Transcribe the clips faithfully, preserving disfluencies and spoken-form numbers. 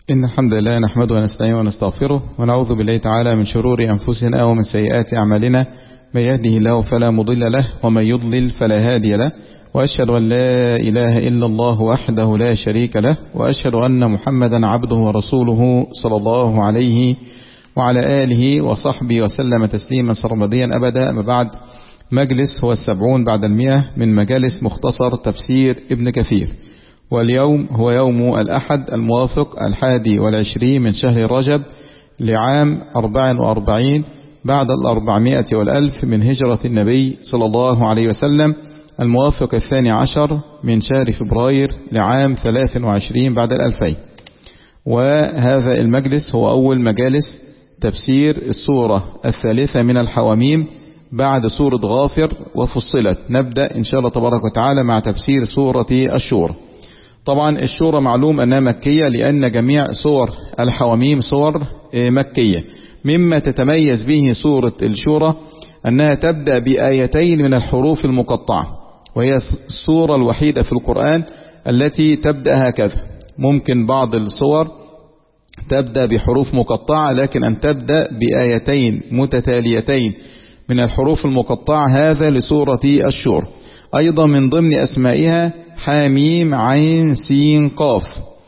إن الحمد لله نحمده ونستعينه ونستغفره ونعوذ بالله تعالى من شرور أنفسنا ومن سيئات أعمالنا، من يهده الله فلا مضل له ومن يضلل فلا هادي له، وأشهد أن لا إله إلا الله وحده لا شريك له، وأشهد أن محمدا عبده ورسوله صلى الله عليه وعلى آله وصحبه وسلم تسليما سرمديا أبدا. أما بعد، مجلس هو السبعون بعد المئة من مجالس مختصر تفسير ابن كثير، واليوم هو يوم الأحد الموافق الحادي والعشرين من شهر رجب لعام أربع وأربعين بعد الأربعمائة والألف من هجرة النبي صلى الله عليه وسلم، الموافق الثاني عشر من شهر فبراير لعام ثلاث وعشرين بعد الألفين. وهذا المجلس هو أول مجالس تفسير السورة الثالثة من الحواميم بعد سورة غافر وفصلت. نبدأ إن شاء الله تبارك وتعالى مع تفسير سورة الشورى. طبعا الشورى معلوم أنها مكية، لأن جميع سور الحواميم سور مكية. مما تتميز به سورة الشورى أنها تبدأ بآيتين من الحروف المقطعة، وهي السورة الوحيدة في القرآن التي تبدأ هكذا. ممكن بعض السور تبدأ بحروف مقطعة، لكن أن تبدأ بآيتين متتاليتين من الحروف المقطعة هذا لسورة الشورى. أيضا من ضمن أسمائها حاميم عين سين قاف.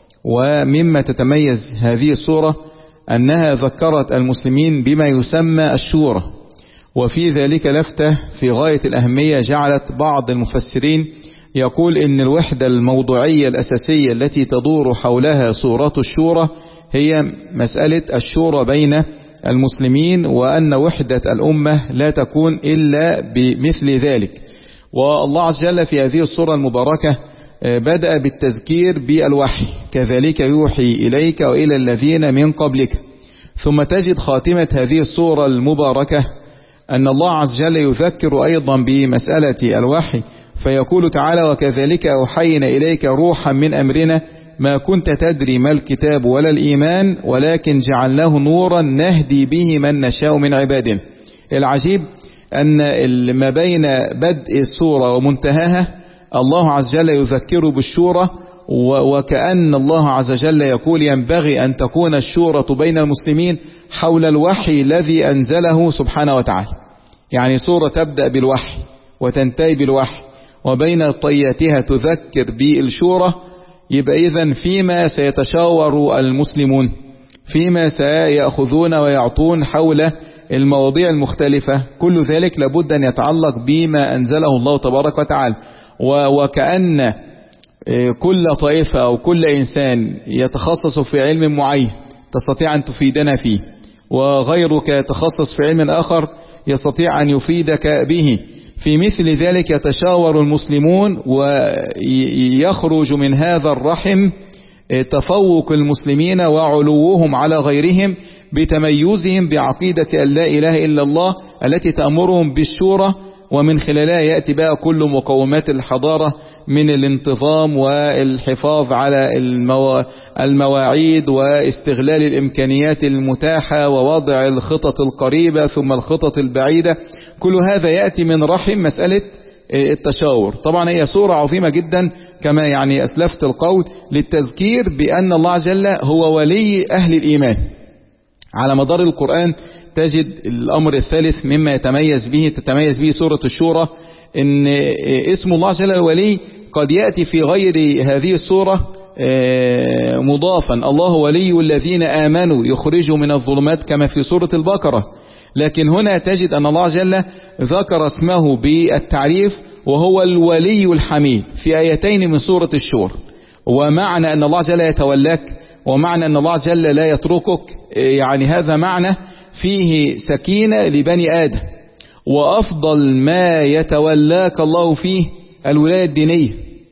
ومما تتميز هذه السورة أنها ذكرت المسلمين بما يسمى الشورى، وفي ذلك لفتة في غاية الأهمية جعلت بعض المفسرين يقول إن الوحدة الموضوعية الأساسية التي تدور حولها سورة الشورى هي مسألة الشورى بين المسلمين، وأن وحدة الأمة لا تكون إلا بمثل ذلك. والله عز وجل في هذه السورة المباركة بدأ بالتذكير بالوحي، كذلك يوحي إليك وإلى الذين من قبلك. ثم تجد خاتمة هذه السورة المباركة أن الله عز وجل يذكر أيضا بمسألة الوحي، فيقول تعالى: وكذلك أوحينا إليك روحا من أمرنا ما كنت تدري ما الكتاب ولا الإيمان ولكن جعلناه نورا نهدي به من نشاء من عبادنا. العجيب أن ما بين بدء السورة ومنتهاها الله عز وجل يذكر بالشورى، وكأن الله عز وجل يقول ينبغي أن تكون الشورى بين المسلمين حول الوحي الذي أنزله سبحانه وتعالى. يعني سورة تبدأ بالوحي وتنتهي بالوحي، وبين طياتها تذكر بالشورى. يبقى إذن فيما سيتشاور المسلمون، فيما سيأخذون ويعطون حول المواضيع المختلفة، كل ذلك لابد أن يتعلق بما أنزله الله تبارك وتعالى. وكأن كل طائفة أو كل إنسان يتخصص في علم معين تستطيع أن تفيدنا فيه، وغيرك يتخصص في علم آخر يستطيع أن يفيدك به. في مثل ذلك يتشاور المسلمون، ويخرج من هذا الرحم تفوق المسلمين وعلوهم على غيرهم بتميزهم بعقيدة أن لا إله إلا الله التي تأمرهم بالشورى، ومن خلالها يأتي بقى كل مقومات الحضارة من الانتظام والحفاظ على المو... المواعيد واستغلال الإمكانيات المتاحة ووضع الخطط القريبة ثم الخطط البعيدة. كل هذا يأتي من رحم مسألة التشاور. طبعا هي سورة عظيمة جدا كما يعني أسلفت القول للتذكير بأن الله عز وجل هو ولي أهل الإيمان. على مدار القرآن تجد الأمر الثالث مما يتميز به تتميز به سورة الشورى، إن اسم الله عز وجل الولي قد يأتي في غير هذه السورة مضافا: الله ولي الذين آمنوا يخرجوا من الظلمات كما في سورة البقرة. لكن هنا تجد أن الله عز وجل ذكر اسمه بالتعريف وهو الولي الحميد في آيتين من سورة الشورى. ومعنى أن الله عز وجل يتولاك ومعنى أن الله عز وجل لا يتركك، يعني هذا معنى فيه سكينة لبني آدم. وأفضل ما يتولاك الله فيه الولاية الدينية،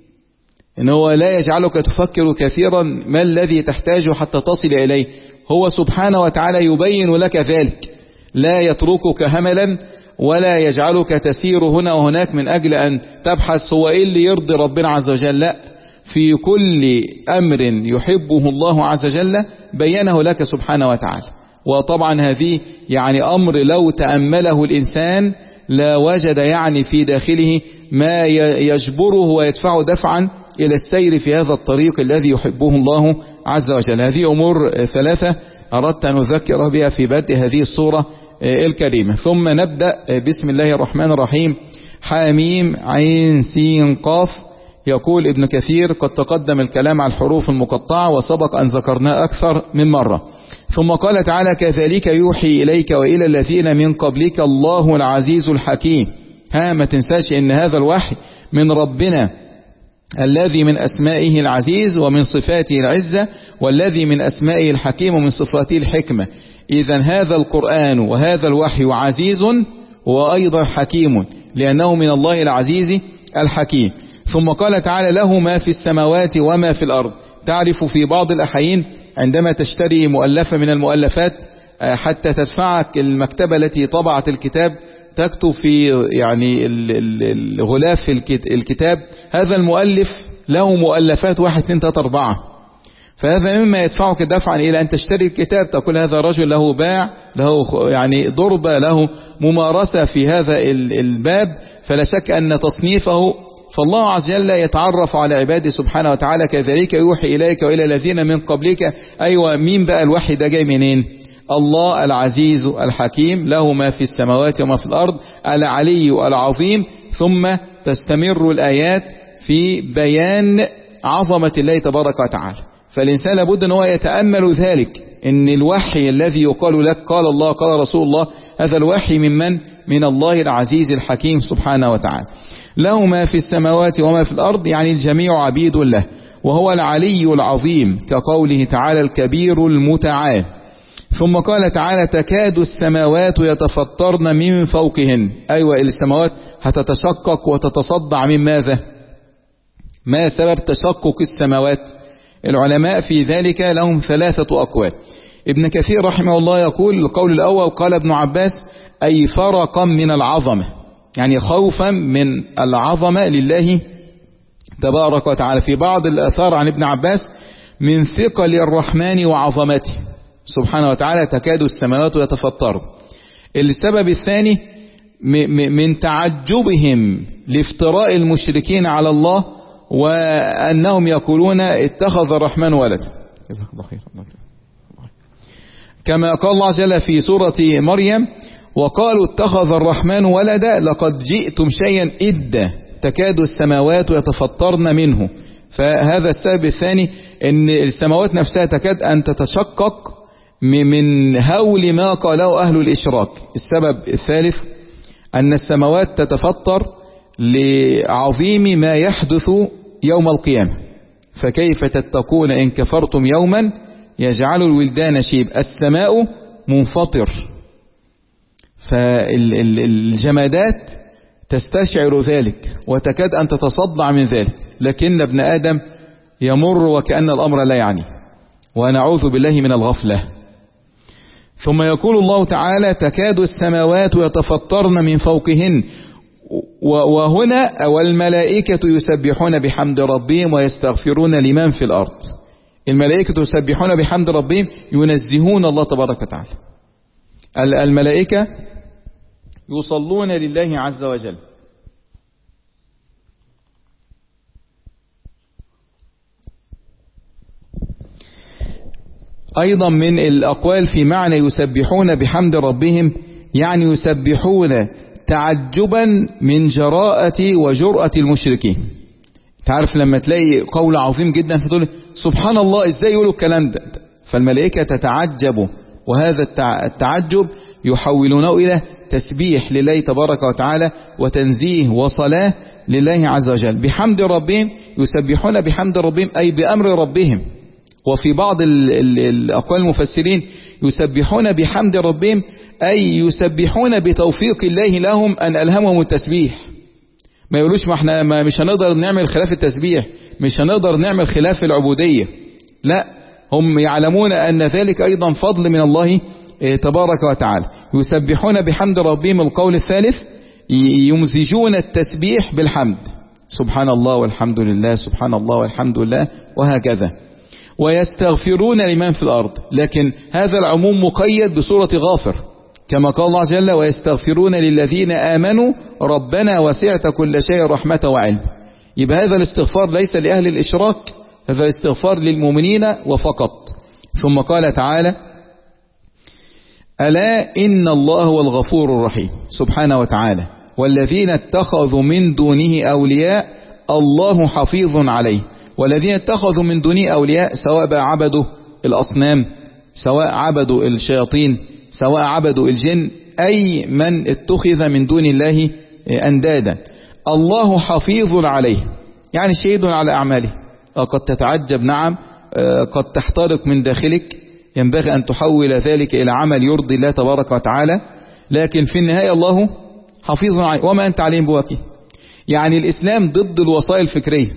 إنه لا يجعلك تفكر كثيرا ما الذي تحتاجه حتى تصل إليه. هو سبحانه وتعالى يبين لك ذلك، لا يتركك هملا ولا يجعلك تسير هنا وهناك من أجل أن تبحث هو إيه اللي يرضي ربنا عز وجل. لا، في كل أمر يحبه الله عز وجل بينه لك سبحانه وتعالى. وطبعا هذه يعني أمر لو تأمله الإنسان لا وجد يعني في داخله ما يجبره ويدفعه دفعا إلى السير في هذا الطريق الذي يحبه الله عز وجل. هذه أمور ثلاثة أردت أن أذكر بها في بدء هذه الصورة الكريمة. ثم نبدأ بسم الله الرحمن الرحيم. حاميم عين سين قاف. يقول ابن كثير: قد تقدم الكلام على الحروف المقطعة وسبق أن ذكرناه أكثر من مرة. ثم قال تعالى: كذلك يوحي إليك وإلى الذين من قبلك الله العزيز الحكيم. ها ما تنساش إن هذا الوحي من ربنا الذي من أسمائه العزيز ومن صفاته العزة، والذي من أسمائه الحكيم ومن صفاته الحكمة. إذا هذا القرآن وهذا الوحي عزيز وأيضا حكيم، لأنه من الله العزيز الحكيم. ثم قال تعالى: له ما في السماوات وما في الأرض. تعرف في بعض الأحيان عندما تشتري مؤلفة من المؤلفات حتى تدفعك المكتبة التي طبعت الكتاب، تكتب في يعني الغلاف الكتاب: هذا المؤلف له مؤلفات واحد اثنين ثلاثة أربعة. فهذا مما يدفعك دفعا إلى أن تشتري الكتاب. تقول هذا رجل له باع، له يعني ضربة، له ممارسة في هذا الباب، فلا شك أن تصنيفه. فالله عز وجل يتعرف على عباده سبحانه وتعالى: كذلك يوحي إليك وإلى الذين من قبلك. أيوة، مين بقى الوحي ده جاي منين؟ الله العزيز الحكيم، له ما في السماوات وما في الأرض، العلي العظيم. ثم تستمر الآيات في بيان عظمة الله تبارك وتعالى. فالإنسان لابد أن هو يتأمل ذلك، إن الوحي الذي يقال لك قال الله قال رسول الله، هذا الوحي من من؟ من الله العزيز الحكيم سبحانه وتعالى. له ما في السماوات وما في الأرض، يعني الجميع عبيد له. وهو العلي العظيم، كقوله تعالى: الكبير المتعال. ثم قال تعالى: تكاد السماوات يتفطرن من فوقهن. أيوة، السماوات هتتشقق وتتصدع من ماذا؟ ما سبب تشقق السماوات؟ العلماء في ذلك لهم ثلاثة أقوال. ابن كثير رحمه الله يقول: القول الأول قال ابن عباس: أي فرقا من العظمة، يعني خوفا من العظمة لله تبارك وتعالى. في بعض الآثار عن ابن عباس: من ثقل الرحمن وعظمته سبحانه وتعالى تكاد السماوات يتفطر. السبب الثاني من تعجبهم لافتراء المشركين على الله، وأنهم يقولون اتخذ الرحمن ولدا، كما قال الله عز وجل في سورة مريم: وقالوا اتخذ الرحمن ولدا لقد جئتم شيئا إدا تكاد السماوات يتفطرن منه. فهذا السبب الثاني، ان السماوات نفسها تكاد أن تتشقق من هول ما قاله أهل الإشراك. السبب الثالث أن السماوات تتفطر لعظيم ما يحدث يوم القيامة. فكيف تتقون إن كفرتم يوما يجعل الولدان شيب. السماء منفطر، فالجمادات تستشعر ذلك وتكاد أن تتصدع من ذلك، لكن ابن آدم يمر وكأن الأمر لا يعني، ونعوذ بالله من الغفلة. ثم يقول الله تعالى: تكاد السماوات يتفطرن من فوقهن. وهنا والملائكة يسبحون بحمد ربهم ويستغفرون لمن في الأرض. الملائكة يسبحون بحمد ربهم، ينزهون الله تبارك وتعالى. الملائكة يصلون لله عز وجل. أيضا من الأقوال في معنى يسبحون بحمد ربهم، يعني يسبحون تعجبا من جراءة وجرأة المشركين. تعرف لما تلاقي قول عظيم جدا فتقول سبحان الله، ازاي يقولوا الكلام ده؟ فالملائكة تتعجب، وهذا التعجب يحولونه إلى تسبيح لله تبارك وتعالى وتنزيه وصلاة لله عز وجل. بحمد ربهم، يسبحون بحمد ربهم أي بأمر ربهم. وفي بعض الأقوال المفسرين يسبحون بحمد ربهم أي يسبحون بتوفيق الله لهم أن ألهمهم التسبيح. ما يقولوش ما احنا ما مش هنقدر نعمل خلاف التسبيح، مش هنقدر نعمل خلاف العبودية. لا، هم يعلمون أن ذلك أيضا فضل من الله تبارك وتعالى. يسبحون بحمد ربهم. القول الثالث يمزجون التسبيح بالحمد، سبحان الله والحمد لله، سبحان الله والحمد لله، وهكذا. ويستغفرون لمن في الأرض، لكن هذا العموم مقيد بسورة غافر، كما قال الله عز وجل: ويستغفرون للذين آمنوا ربنا وسعت كل شيء رحمة وعلم. يبقى هذا الاستغفار ليس لأهل الإشراك، هذا استغفار للمؤمنين وفقط. ثم قال تعالى: ألا إن الله هو الغفور الرحيم سبحانه وتعالى، والذين اتخذوا من دونه أولياء الله حفيظ عليه. والذين اتخذوا من دونه أولياء سواء بقى عبدوا الأصنام، سواء عبدوا الشياطين، سواء عبدوا الجن، أي من اتخذ من دون الله أندادا، الله حفيظ عليه، يعني شهيد على أعماله. قد تتعجب، نعم، قد تحترق من داخلك، ينبغي أن تحول ذلك إلى عمل يرضي الله تبارك وتعالى، لكن في النهاية الله حفيظ عليه وما أنت عليهم بوكيل. يعني الإسلام ضد الوصايا الفكرية.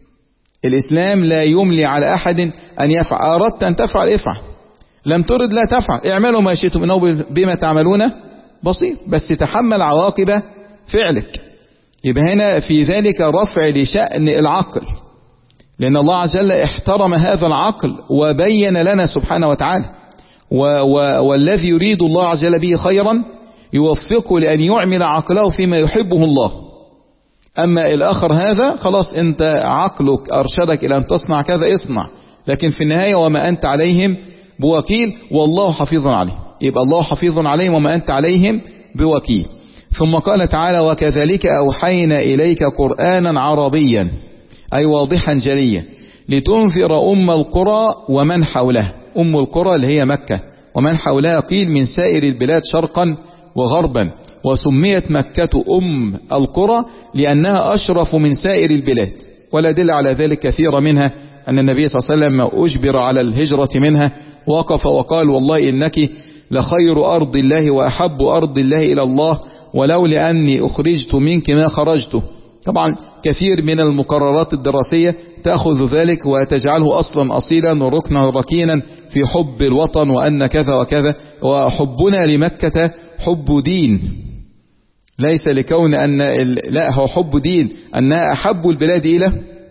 الإسلام لا يملي على أحد أن يفعل، أردت أن تفعل افعل، لم ترد لا تفعل، اعملوا ما شئتم إنه بما تعملون بصير، بس تحمل عواقب فعلك. يبقى هنا في ذلك رفع لشأن العقل، لأن الله عز وجل احترم هذا العقل وبين لنا سبحانه وتعالى، و و والذي يريد الله عز وجل به خيرا يوفقه لأن يعمل عقله فيما يحبه الله. أما الآخر هذا خلاص، أنت عقلك أرشدك إلى أن تصنع كذا اصنع، لكن في النهاية وما أنت عليهم بوكيل، والله حفيظ عليهم. يبقى الله حفيظ عليهم وما أنت عليهم بوكيل. ثم قال تعالى: وكذلك أوحينا إليك قرآنا عربيا، أي واضحا جليا، لتنذر أم القرى ومن حولها. أم القرى اللي هي مكة، ومن حولها قيل من سائر البلاد شرقا وغربا، وسميت مكة أم القرى لأنها أشرف من سائر البلاد، ولا دل على ذلك كثيرا، منها أن النبي صلى الله عليه وسلم ما أجبر على الهجرة منها وقف وقال: والله إنك لخير أرض الله وأحب أرض الله إلى الله، ولو لأني أخرجت منك ما خرجته. طبعا كثير من المقررات الدراسية تأخذ ذلك وتجعله أصلا أصيلا وركنا ركينا في حب الوطن، وأن كذا وكذا. وحبنا لمكة حب دين، ليس لكون أن لا، هو حب دين، أنها أحب البلاد إلى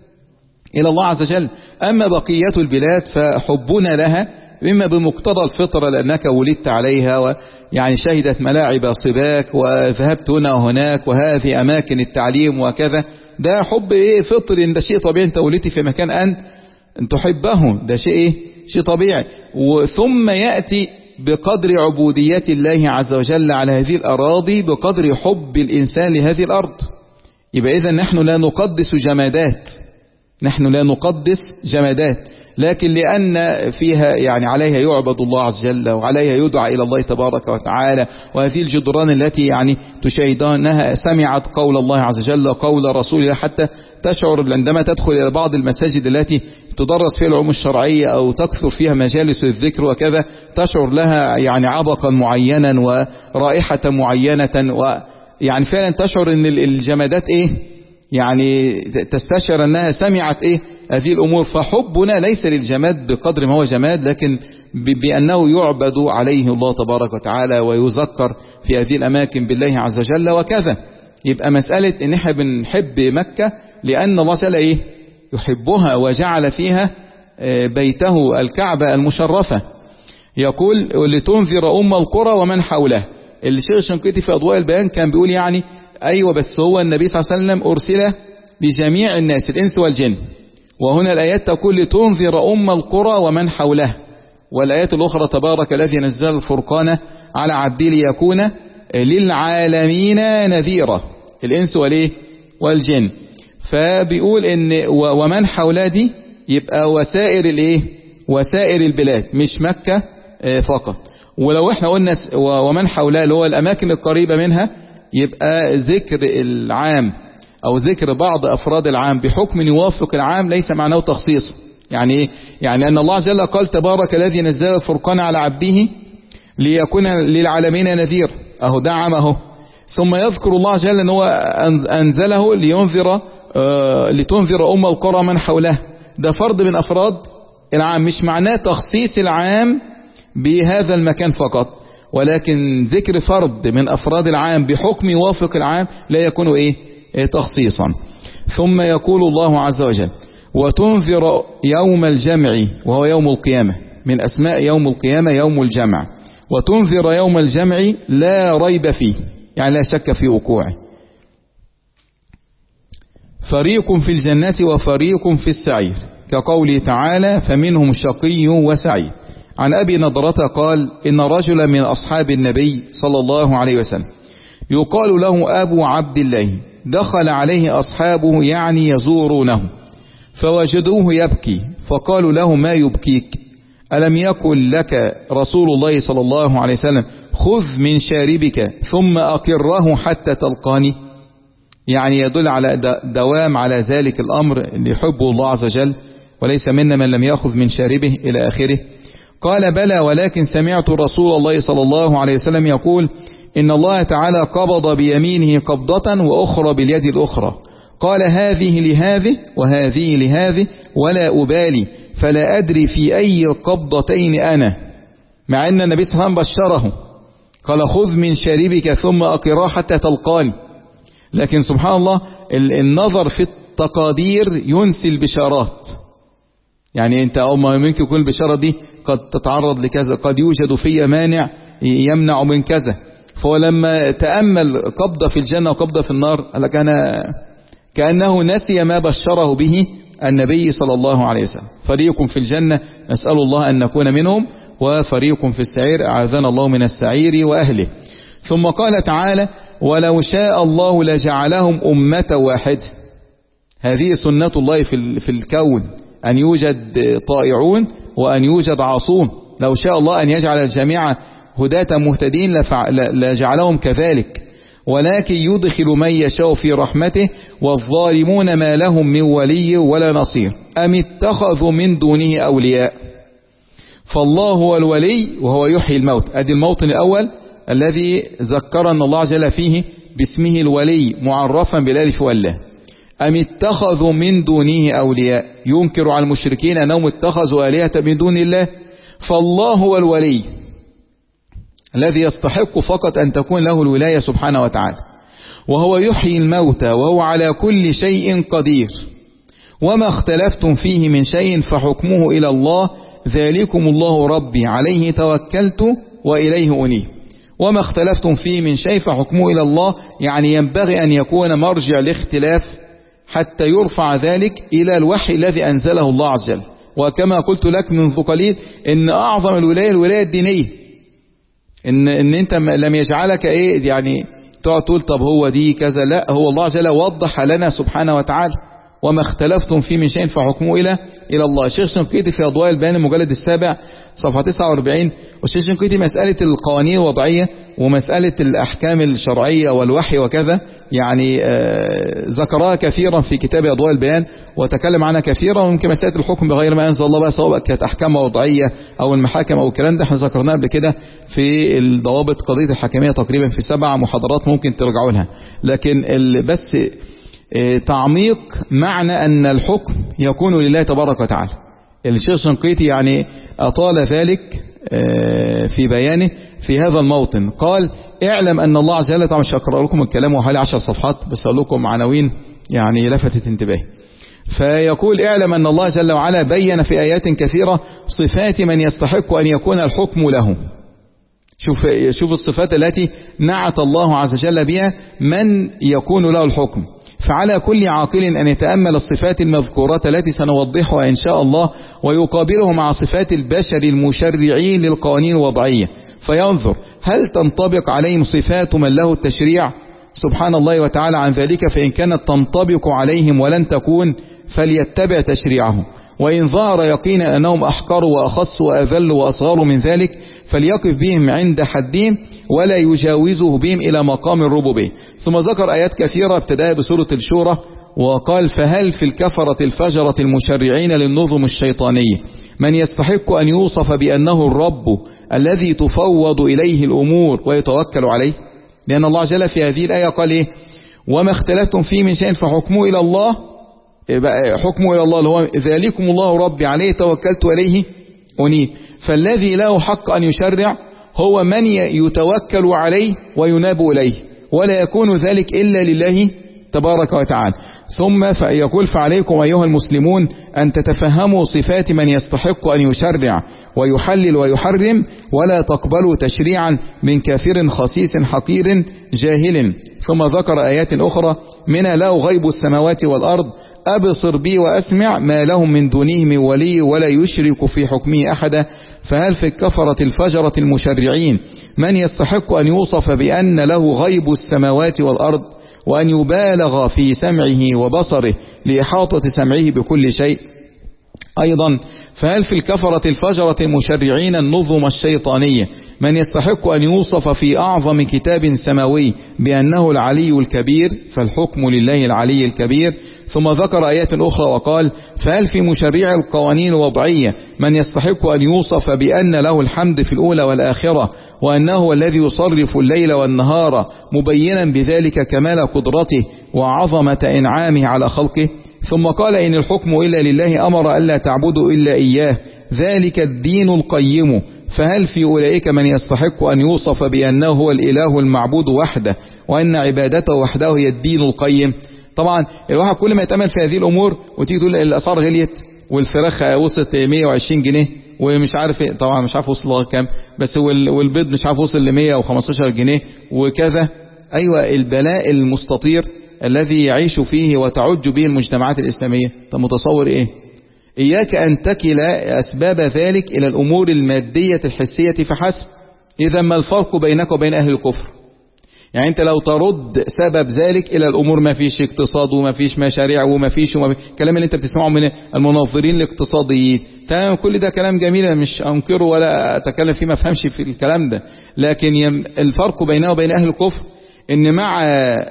إلى الله عز وجل. أما بقية البلاد فحبنا لها مما بمقتضى الفطرة، لأنك ولدت عليها، ويعني شهدت ملاعب صباك وذهبت هنا وهناك، وهذه أماكن التعليم وكذا. ده حب إيه فطري، ده شيء طبيعي، أنت ولدت في مكان أن تحبه، ده شيء إيه شيء طبيعي. وثم يأتي بقدر عبودية الله عز وجل على هذه الأراضي بقدر حب الإنسان لهذه الأرض. يبقى إذن نحن لا نقدس جمادات، نحن لا نقدس جمادات، لكن لأن فيها يعني عليها يعبد الله عز وجل، وعليها يدعى إلى الله تبارك وتعالى. وهذه الجدران التي يعني تشاهدونها سمعت قول الله عز وجل وقول رسول الله، حتى تشعر عندما تدخل إلى بعض المساجد التي تدرس فيها العلوم الشرعية أو تكثر فيها مجالس الذكر وكذا، تشعر لها يعني عبقا معينا ورائحة معينة، ويعني فعلا تشعر أن الجمادات إيه يعني تستشعر أنها سمعت إيه هذه الأمور. فحبنا ليس للجماد بقدر ما هو جماد، لكن بأنه يعبد عليه الله تبارك وتعالى ويذكر في هذه الأماكن بالله عز وجل وكذا. يبقى مسألة إن احنا بنحب مكة لأن الله تعالى إيه يحبها وجعل فيها بيته الكعبة المشرفة. يقول: لتنذر أم القرى ومن حولها. الشيخ الشنقيطي في أضواء البيان كان بيقول يعني أيوة، بس هو النبي صلى الله عليه وسلم أرسل لجميع الناس الإنس والجن، وهنا الآيات تقول: لتنذر أم القرى ومن حولها. والآيات الأخرى: تبارك الذي نزل الفرقان على عبده ليكون للعالمين نذيرا، الإنس والإيه والجن. فبيقول إن ومن حولها دي يبقى وسائر الإيه وسائر البلاد، مش مكة فقط. ولو احنا قلنا ومن حولها اللي هو الأماكن القريبة منها، يبقى ذكر العام أو ذكر بعض أفراد العام بحكم يوافق العام ليس معناه تخصيص. يعني إيه؟ يعني أن الله عز وجل قال: تبارك الذي نزل الفرقان على عبده ليكون للعالمين نذير، أهو ده عام أهو. ثم يذكر الله عز وجل أنه أنزله لينذر آه لتنذر أم القرى من حولها، ده فرد من أفراد العام، مش معناه تخصيص العام بهذا المكان فقط، ولكن ذكر فرد من أفراد العام بحكم يوافق العام لا يكون إيه, إيه تخصيصا. ثم يقول الله عز وجل: وتنذر يوم الجمع، وهو يوم القيامة، من أسماء يوم القيامة يوم الجمع. وتنذر يوم الجمع لا ريب فيه، يعني لا شك في وقوعه. فريق في الجنة وفريق في السعير. كقوله تعالى فمنهم شقي وسعيد. عن أبي نضرة قال إن رجلا من أصحاب النبي صلى الله عليه وسلم يقال له أبو عبد الله دخل عليه أصحابه يعني يزورونه فوجدوه يبكي فقالوا له ما يبكيك ألم يقل لك رسول الله صلى الله عليه وسلم خذ من شاربك ثم أقره حتى تلقاني؟ يعني يدل على دوام على ذلك الأمر اللي يحبه الله عز وجل، وليس منا من لم يأخذ من شاربه إلى آخره. قال بلى ولكن سمعت رسول الله صلى الله عليه وسلم يقول إن الله تعالى قبض بيمينه قبضة وأخرى باليد الأخرى، قال هذه لهذه وهذه لهذه ولا أبالي فلا أدري في أي القبضتين أنا، مع أن النبي صلى الله عليه وسلم بشره قال خذ من شاربك ثم أقراه حتى تلقاني. لكن سبحان الله النظر في التقادير ينسي البشارات. يعني أنت أو ما ممكن يكون البشارة دي قد تتعرض لكذا، قد يوجد في مانع يمنع من كذا. فهو لما تأمل قبضة في الجنة وقبضة في النار قال لك أنا كأنه نسي ما بشره به النبي صلى الله عليه وسلم. فريق في الجنة نسأل الله أن نكون منهم، وفريق في السعير أعاذنا الله من السعير وأهله. ثم قال تعالى ولو شاء الله لجعلهم أمة واحدة. هذه سنة الله في الكون أن يوجد طائعون وأن يوجد عاصون. لو شاء الله أن يجعل الجميع هداة مهتدين لجعلهم كذلك، ولكن يدخل من يشاء في رحمته والظالمون ما لهم من ولي ولا نصير أم اتخذوا من دونه أولياء. فالله هو الولي وهو يحيي الموت. أدي الموطن الأول الذي ذكرنا الله جل فيه باسمه الولي معرفا بالالف واللام. أم اتخذوا من دونه أولياء، ينكر على المشركين أنهم اتخذوا آلهة من دون الله. فالله هو الولي الذي يستحق فقط أن تكون له الولاية سبحانه وتعالى، وهو يحيي الموتى وهو على كل شيء قدير. وما اختلفتم فيه من شيء فحكمه إلى الله ذلكم الله ربي عليه توكلت وإليه أنيب. وما اختلفتم فيه من شيء فحكمه إلى الله، يعني ينبغي أن يكون مرجع الاختلاف حتى يرفع ذلك إلى الوحي الذي أنزله الله عز وجل. وكما قلت لك منذ قليل إن أعظم الولاية الولاية الدينية، إن, إن أنت لم يجعلك إيه يعني تقعد تقول طب هو دي كذا، لا، هو الله عز وجل وضح لنا سبحانه وتعالى وما اختلفتم فيه من شيء فحكمه إلى إلى الله. الشيخ شنقيطي في أضواء البيان المجلد السابع صفحة تسعة وأربعين. والشيخ شنقيطي مسألة القوانين الوضعية ومسألة الأحكام الشرعية والوحي وكذا يعني آه ذكرها كثيرا في كتاب أضواء البيان وتكلم عنها كثيرا. وممكن مسألة الحكم بغير ما أنزل الله بقى سواء كانت أحكام وضعية أو المحاكم أو الكلام ده احنا ذكرناه قبل كده في الضوابط قضية الحكمية تقريبا في سبع محاضرات ممكن ترجعوا لها. لكن بس تعميق معنى أن الحكم يكون لله تبارك وتعالى. الشيخ شنقيطي يعني أطال ذلك في بيانه في هذا الموطن. قال اعلم أن الله عز وجل، طبعا مش هقرأ لكم الكلام وحوالي عشر صفحات بس أقول لكم عناوين يعني لفتت انتباهي. فيقول اعلم أن الله جل وعلا بين في آيات كثيرة صفات من يستحق أن يكون الحكم له. شوف شوف الصفات التي نعت الله عز وجل بها من يكون له الحكم. فعلى كل عاقل أن يتأمل الصفات المذكورات التي سنوضحها إن شاء الله ويقابله مع صفات البشر المشرعين للقوانين الوضعية، فينظر هل تنطبق عليهم صفات من له التشريع سبحان الله وتعالى عن ذلك، فإن كانت تنطبق عليهم ولن تكون فليتبع تشريعهم، وإن ظهر يقينا أنهم أحقر وأخص وأذل وأصغر من ذلك فليقف بهم عند حدهم ولا يجاوزه بهم إلى مقام الربوبية. ثم ذكر آيات كثيرة ابتداء بسورة الشورى وقال فهل في الكفرة الفجرة المشرعين للنظم الشيطانية من يستحق أن يوصف بأنه الرب الذي تفوض إليه الأمور ويتوكل عليه. لأن الله جل في هذه الآية قال إيه وما اختلفتم فيه من شيء فحكمه إلى الله، حكمه إلى الله اللي هو ذلكم الله ربي عليه توكلت وإليه أنيب. فالذي له حق أن يشرع هو من يتوكل عليه ويناب إليه، ولا يكون ذلك إلا لله تبارك وتعالى. ثم فيقول فعليكم أيها المسلمون أن تتفهموا صفات من يستحق أن يشرع ويحلل ويحرم، ولا تقبلوا تشريعا من كافر خسيس حقير جاهل. ثم ذكر آيات أخرى منها له غيب السماوات والأرض أبصر بي وأسمع ما لهم من دونه من ولي ولا يشرك في حكمه أحدا. فهل في الكفرة الفجرة المشرعين من يستحق أن يوصف بأن له غيب السماوات والأرض وأن يبالغ في سمعه وبصره لإحاطة سمعه بكل شيء؟ أيضا فهل في الكفرة الفجرة المشرعين النظم الشيطانية من يستحق أن يوصف في أعظم كتاب سماوي بأنه العلي الكبير؟ فالحكم لله العلي الكبير. ثم ذكر آيات أخرى وقال فهل في مشرع القوانين الوضعية من يستحق أن يوصف بأن له الحمد في الأولى والآخرة وأنه هو الذي يصرف الليل والنهار مبينا بذلك كمال قدرته وعظمة إنعامه على خلقه؟ ثم قال إن الحكم إلا لله أمر ألا تعبدوا إلا إياه ذلك الدين القيم. فهل في أولئك من يستحق أن يوصف بأنه هو الإله المعبود وحده وأن عبادته وحده هي الدين القيم؟ طبعا الواحد كل ما يتأمل في هذه الأمور وتيجي تقول الأسعار غليت والفراخ وصلت مية وعشرين جنيه ومش عارف ايه، طبعا مش عارف وصل لغايه كام، بس والبيض مش عارف وصل ل مية وخمستاشر جنيه وكذا. أيوة البلاء المستطير الذي يعيش فيه وتعج به المجتمعات الإسلامية. طب متصور ايه؟ إياك أن تكل أسباب ذلك إلى الأمور المادية الحسية فحسب. إذا ما الفرق بينك وبين أهل الكفر؟ يعني أنت لو ترد سبب ذلك إلى الأمور ما فيش اقتصاد وما فيش مشاريع وما فيش وما فيش الكلام اللي أنت بتسمعه من المنظرين الاقتصاديين، تمام، كل ده كلام جميل مش أنكره ولا أتكلم فيه، ما فهمش في الكلام ده، لكن الفرق بينه وبين أهل الكفر إن مع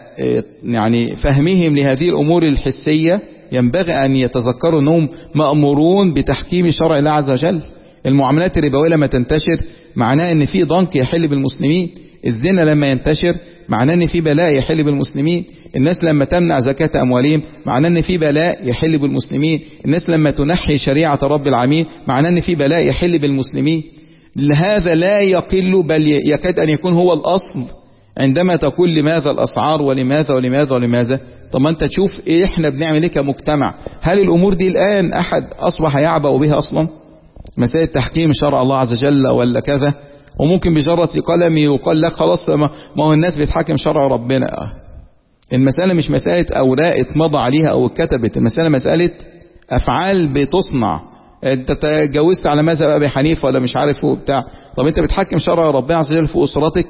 يعني فهمهم لهذه الأمور الحسية ينبغي أن يتذكروا أنهم مأمورون بتحكيم شرع الله عز وجل. المعاملات الربوية لما تنتشر معناه أن في ضنك يحل بالمسلمين، الزنا لما ينتشر معناه أن في بلاء يحل بالمسلمين، الناس لما تمنع زكاة أموالهم معناه أن في بلاء يحل بالمسلمين، الناس لما تنحي شريعة رب العالمين معناه أن في بلاء يحل بالمسلمين. هذا لا يقل بل يكاد أن يكون هو الأصل عندما تقول لماذا الأسعار ولماذا ولماذا ولماذا. طب ما أنت تشوف إيه إحنا بنعمل إيه كمجتمع؟ هل الأمور دي الآن أحد أصبح يعبأ بها أصلا؟ مسألة تحكيم شرع الله عز وجل ولا كذا، وممكن بجرة قلم يقال لك خلاص ما هو الناس بتحكم شرع ربنا. المسألة مش مسألة أوراق اتمضى عليها أو اتكتبت، المسألة مسألة أفعال بتصنع. أنت تجوزت على مذهب أبي حنيفة ولا مش عارف هو بتاع، طب أنت بتحكم شرع ربنا عز وجل في أسرتك؟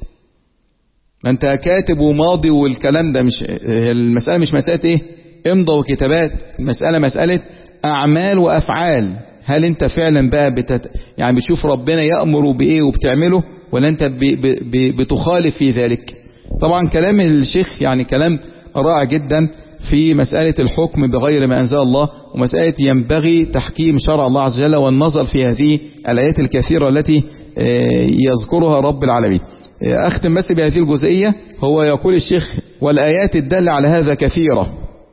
ما أنت كاتب وماضي والكلام ده. مش المسألة مش مسألة إيه امضى وكتابات، المسألة مسألة أعمال وأفعال. هل أنت فعلا بقى بتت... يعني بتشوف ربنا يأمر بإيه وبتعمله، ولا أنت ب... ب... بتخالف في ذلك؟ طبعا كلام الشيخ يعني كلام رائع جدا في مسألة الحكم بغير ما أنزل الله، ومسألة ينبغي تحكيم شرع الله عز وجل والنظر في هذه الآيات الكثيرة التي يذكرها رب العالمين. أختم بس بهذه الجزئية. هو يقول الشيخ والآيات الدالة على هذا كثيرة،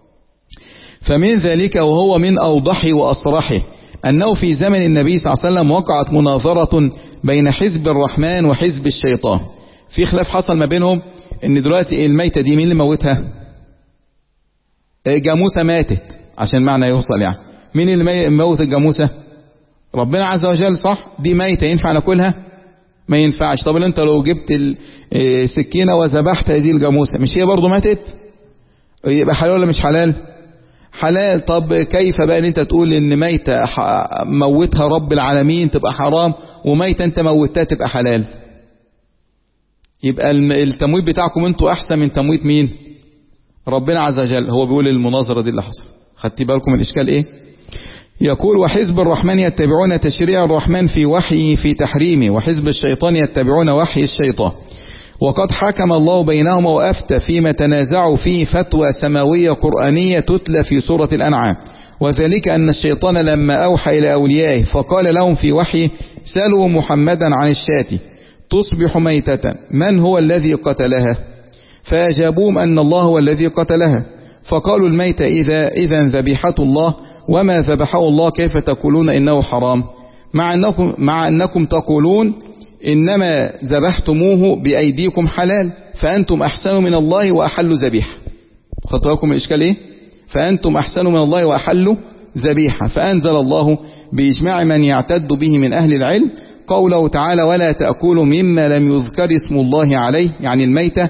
فمن ذلك وهو من أوضحه وأصرحه أنه في زمن النبي صلى الله عليه وسلم وقعت مناظرة بين حزب الرحمن وحزب الشيطان. في خلاف حصل ما بينهم ان دلوقتي الميتة دي مين اللي موتها؟ جاموسة ماتت عشان معنى يوصل يعني. مين اللي موت الجاموسة؟ ربنا عز وجل، صح؟ دي ميتة ينفع ناكلها؟ ما ينفعش. طب انت لو جبت السكينة وذبحت هذه الجاموسة مش هي برضو ماتت؟ يبقى حلال ولا مش حلال؟ حلال. طب كيف بقى ان انت تقول ان ميتة موتها رب العالمين تبقى حرام، وميتة انت موتها تبقى حلال؟ يبقى التمويت بتاعكم انتوا احسن من تمويت مين؟ ربنا عز وجل. هو بيقول المناظرة دي اللي حصل. خدتي بالكم الاشكال ايه؟ يقول وحزب الرحمن يتبعون تشريع الرحمن في وحيه في تحريمه، وحزب الشيطان يتبعون وحي الشيطان، وقد حكم الله بينهما وأفتى فيما تنازعوا فيه فتوى سماوية قرآنية تتلى في سورة الأنعام. وذلك أن الشيطان لما أوحى إلى أوليائه فقال لهم في وحيه سألوا محمدا عن الشاة تصبح ميتة من هو الذي قتلها؟ فأجابوهم أن الله هو الذي قتلها. فقالوا الميتة إذا إذن ذبيحة الله، وما ذبحه الله كيف تقولون إنه حرام؟ مع أنكم, مع أنكم تقولون إنما ذبحتموه بأيديكم حلال، فأنتم أحسن من الله وأحلوا ذبيحة. خدتوا لكم الإشكال إيه؟ فأنتم أحسن من الله وأحلوا ذبيحة. فأنزل الله بإجماع من يعتد به من أهل العلم قوله تعالى ولا تأكلوا مما لم يذكر اسم الله عليه، يعني الميتة،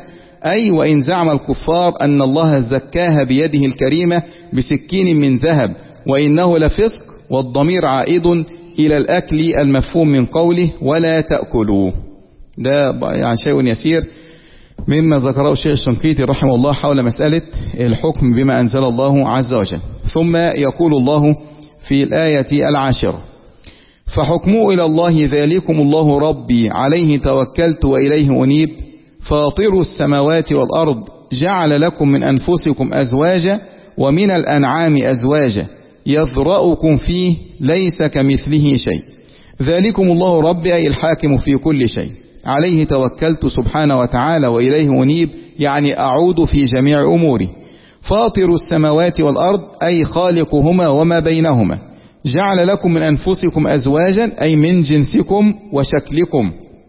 أي وإن زعم الكفار أن الله زكاها بيده الكريمة بسكين من ذهب وإنه لفسق، والضمير عائد إلى الأكل المفهوم من قوله ولا تأكلوا. ده يعني شيء يسير مما ذكره الشيخ الشنقيطي رحمه الله حول مسألة الحكم بما أنزل الله عز وجل. ثم يقول الله في الآية العاشرة: فحكموا إلى الله ذلكم الله ربي عليه توكلت وإليه أنيب فاطر السماوات والأرض جعل لكم من أنفسكم أزواجا ومن الأنعام أزواجا يذرأكم فيه ليس كمثله شيء ذلكم الله ربي أي الحاكم في كل شيء عليه توكلت سبحانه وتعالى وإليه أنيب يعني أعود في جميع أموري. فاطر السماوات والأرض أي خالقهما وما بينهما جعل لكم من أنفسكم أزواجا أي من جنسكم وشكلكم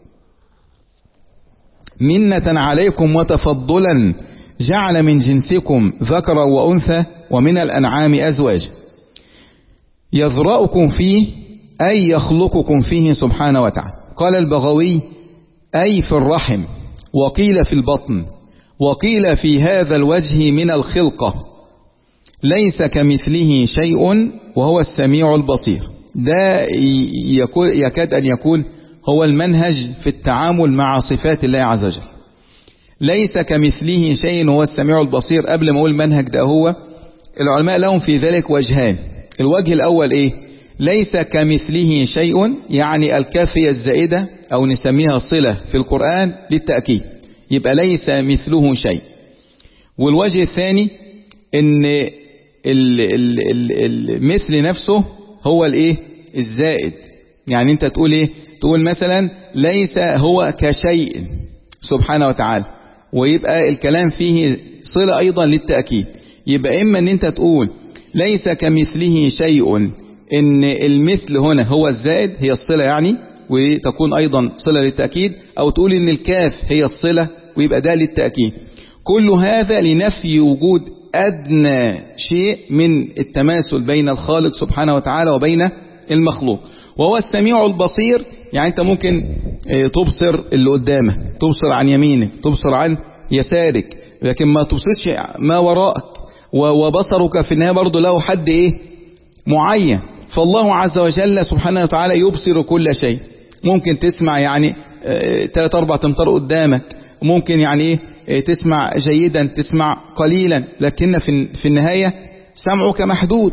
منة عليكم وتفضلا جعل من جنسكم ذكرا وأنثى ومن الأنعام أزواجا يذرأكم فيه أي يخلقكم فيه سبحانه وتعالى. قال البغوي أي في الرحم، وقيل في البطن، وقيل في هذا الوجه من الخلقة ليس كمثله شيء وهو السميع البصير. ده يكاد أن يكون هو المنهج في التعامل مع صفات الله عز وجل. ليس كمثله شيء وهو السميع البصير. قبل ما أقول المنهج ده هو العلماء لهم في ذلك وجهان. الوجه الأول إيه؟ ليس كمثله شيء يعني الكافية الزائدة أو نسميها صلة في القرآن للتأكيد، يبقى ليس مثله شيء. والوجه الثاني ان المثل نفسه هو الايه الزائد. يعني انت تقول ايه؟ تقول مثلا ليس هو كشيء سبحانه وتعالى، ويبقى الكلام فيه صلة ايضا للتأكيد. يبقى اما ان انت تقول ليس كمثله شيء ان المثل هنا هو الزائد هي الصلة يعني، وتكون ايضا صلة للتأكيد، او تقول ان الكاف هي الصلة ويبقى ده للتأكيد. كل هذا لنفي وجود أدنى شيء من التماثل بين الخالق سبحانه وتعالى وبين المخلوق. وهو السميع البصير، يعني أنت ممكن تبصر اللي قدامك، تبصر عن يمينك، تبصر عن يسارك، لكن ما تبصرش ما وراءك. وبصرك في النهاية برضو له حد إيه معين. فالله عز وجل سبحانه وتعالى يبصر كل شيء. ممكن تسمع يعني ثلاث أربع أمتار قدامك، ممكن يعني ايه تسمع جيدا، تسمع قليلا، لكن في في النهاية سمعك محدود.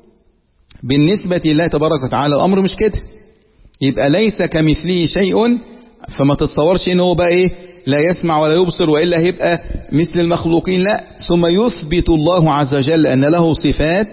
بالنسبة لله تبارك وتعالى الأمر مش كده. يبقى ليس كمثله شيء، فما تتصورش انه هو بقى ايه لا يسمع ولا يبصر وإلا هيبقى مثل المخلوقين. لا، ثم يثبت الله عز وجل أن له صفات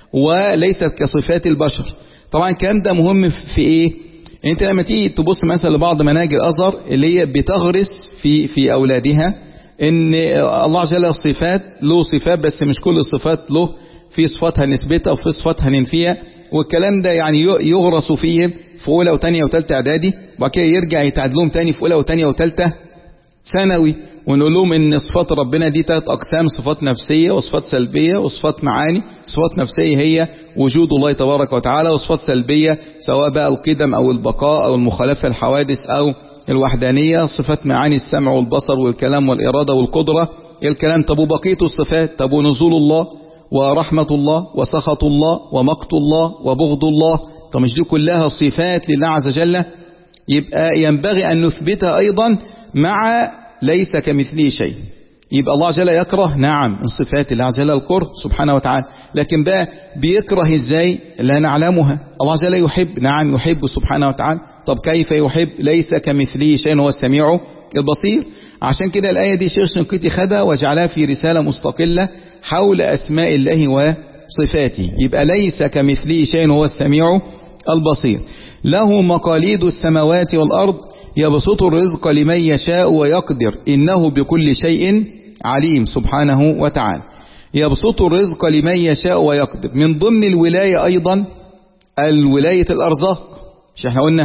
وليست كصفات البشر. طبعا الكلام ده مهم في ايه؟ انت لما تيجي تبص مثلا لبعض مناهج الازهر اللي هي بتغرس في في اولادها ان الله عز وجل صفات، له صفات بس مش كل الصفات له، في صفاتها نثبتها وفي صفاتها ننفيها، والكلام ده يعني يغرس فيهم في اولى وثانيه وثالثه اعدادي، وبعد كده يرجع يتعادلهم تاني في اولى وثانيه وثالثه ثانوي، ونقول لهم ان صفات ربنا دي ثلاث اقسام: صفات نفسيه وصفات سلبيه وصفات معاني. صفات نفسيه هي وجود الله تبارك وتعالى، وصفات سلبيه سواء بقى القدم او البقاء او المخالفه الحوادث او الوحدانيه. صفات معاني السمع والبصر والكلام والاراده والقدره. الكلام طب وبقيه الصفات؟ طب ونزول الله ورحمه الله وسخط الله ومقت الله وبغض الله؟ طب مش دي كلها صفات لله عز وجل؟ يبقى ينبغي ان نثبتها ايضا مع ليس كمثله شيء. يبقى الله عز وجل يكره، نعم، من صفات الله عز وجل الكره سبحانه وتعالى، لكن بقى بيكره ازاي؟ لا نعلمها. الله عز وجل يحب، نعم يحب سبحانه وتعالى. طب كيف يحب؟ ليس كمثله شيء هو السميع البصير. عشان كده الآية دي شيخ شنقيطي خدها وجعلها في رسالة مستقلة حول أسماء الله وصفاته. يبقى ليس كمثله شيء هو السميع البصير. له مقاليد السماوات والأرض يبسط الرزق لمن يشاء ويقدر إنه بكل شيء عليم سبحانه وتعالى. يبسط الرزق لمن يشاء ويقدر. من ضمن الولاية أيضا الولاية الأرزاق، مش احنا قلنا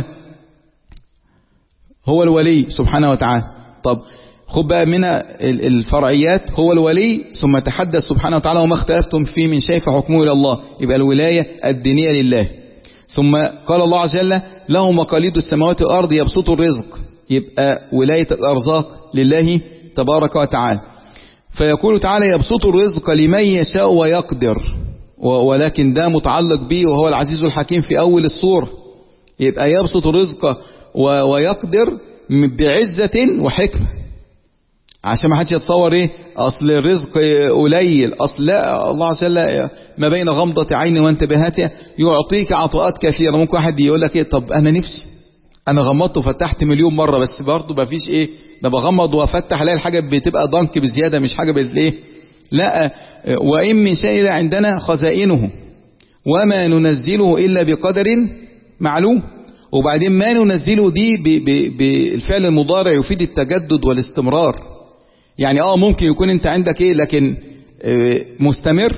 هو الولي سبحانه وتعالى؟ طب خد بقى من الفرعيات، هو الولي ثم تحدث سبحانه وتعالى وما اختلفتم فيه من شيء فحكمه إلى الله. يبقى الولاية الدينية لله. ثم قال الله عز وجل له مقاليد السماوات والأرض يبسط الرزق، يبقى ولاية الأرزاق لله تبارك وتعالى. فيقول تعالى يبسط الرزق لمن يشاء ويقدر، ولكن ده متعلق به وهو العزيز الحكيم في أول السورة. يبقى يبسط الرزق ويقدر بعزة وحكمة، عشان ما حدش يتصور ايه اصل الرزق قليل، اصل لا، الله عز وجل ما بين غمضة عين وانتباهاتها يعطيك عطاءات كثيرة. ممكن واحد يقول لك ايه، طب انا نفسي انا غمضت وفتحت مليون مرة بس برضه ما فيش ايه، ده بغمض وافتح الاقي الحاجة بتبقى ضنك بزيادة مش حاجة بالايه. لا، وان من شيء عندنا خزائنه وما ننزله الا بقدر معلوم. وبعدين ما ننزله دي بالفعل المضارع يفيد التجدد والاستمرار. يعني اه ممكن يكون انت عندك ايه لكن مستمر،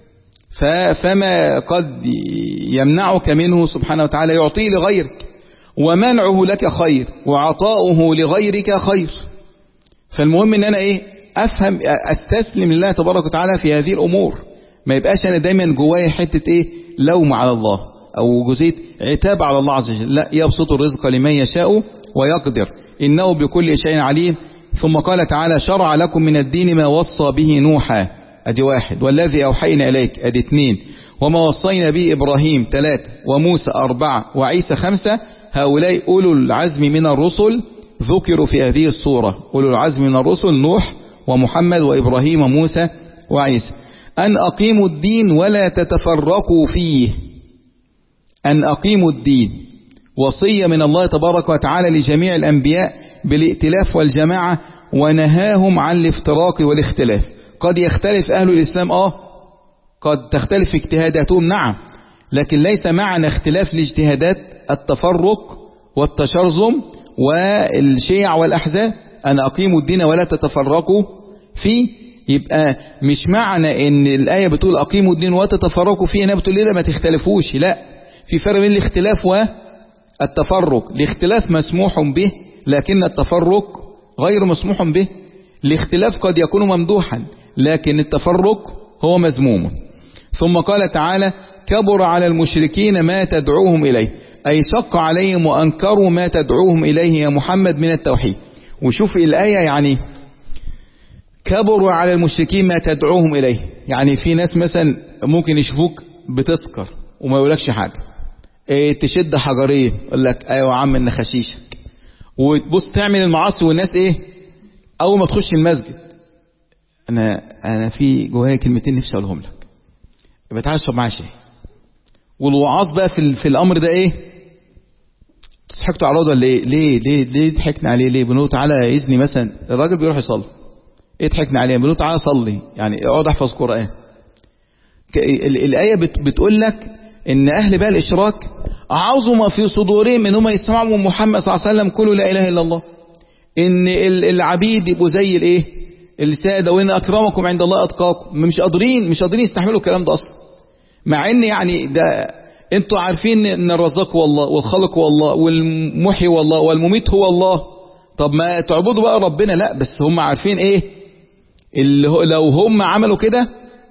فما قد يمنعك منه سبحانه وتعالى يعطيه لغيرك، ومنعه لك خير وعطاؤه لغيرك خير. فالمهم ان انا ايه افهم استسلم لله تبارك وتعالى في هذه الامور، ما يبقاش انا دايما جوايا حتة ايه لوم على الله او جزئية عتاب على الله عز وجل. لا، يبسط الرزق لمن يشاء ويقدر انه بكل شيء عليم. ثم قال تعالى شرع لكم من الدين ما وصى به نوحا، ادي واحد، والذي اوحينا اليك، ادي اثنين، وما وصينا به ابراهيم، ثلاثة، وموسى، أربعة، وعيسى، خمسة. هؤلاء اولو العزم من الرسل ذكروا في هذه الصورة. اولو العزم من الرسل نوح ومحمد وابراهيم وموسى وعيسى. ان اقيموا الدين ولا تتفرقوا فيه، ان اقيموا الدين وصية من الله تبارك وتعالى لجميع الانبياء بالائتلاف والجماعة، ونهاهم عن الافتراق والاختلاف. قد يختلف أهل الإسلام آه قد تختلف اجتهاداتهم، نعم، لكن ليس معنى اختلاف الاجتهادات التفرق والتشرذم والشيع والأحزاب. أن أقيموا الدين ولا تتفرقوا فيه، يبقى مش معنى ان الآية بتقول أقيموا الدين وتتفرقوا فيه هنا بتقول ليه ما تختلفوش. لا، في فرق بين الاختلاف والتفرق. الاختلاف مسموح به لكن التفرق غير مسموح به. الاختلاف قد يكون ممدوحا لكن التفرق هو مذموم. ثم قال تعالى كبر على المشركين ما تدعوهم إليه، أي شق عليهم وأنكروا ما تدعوهم إليه يا محمد من التوحيد. وشوف الآية يعني كبر على المشركين ما تدعوهم إليه، يعني في ناس مثلا ممكن يشوفوك بتسكر وما يقولكش حاجة، ايه تشد حجرين يقول لك ايوه يا عم ان خشيشك، وتبص تعمل المعاصي والناس ايه اول ما تخش المسجد انا انا في جوايا كلمتين نفسي اقولهم لك، يبقى تعالى اشرب معايا شاي. والوعاظ بقى في في الامر ده ايه، تضحكوا على الراجل ولا ايه؟ ليه ليه ليه ضحكنا عليه؟ ليه بنقول تعالى اذني مثلا الراجل بيروح يصلي، ايه ضحكنا عليه؟ بنقول تعالى صلي، يعني اقعد احفظ قرآن. الآية بتقول لك ان اهل بقى الاشراك عظم في صدورهم ان هم يسمعوا من محمد صلى الله عليه وسلم قولوا لا اله الا الله، ان العبيد يبقوا زي الايه الساده، وان اكرمكم عند الله اتقاكم. مش قادرين مش قادرين يستحملوا الكلام ده اصلا، مع ان يعني ده انتوا عارفين ان الرزاق هو الله والخالق هو الله والمحيي هو الله والمميت هو الله، طب ما تعبدوا بقى ربنا. لا، بس هم عارفين ايه اللي لو هم عملوا كده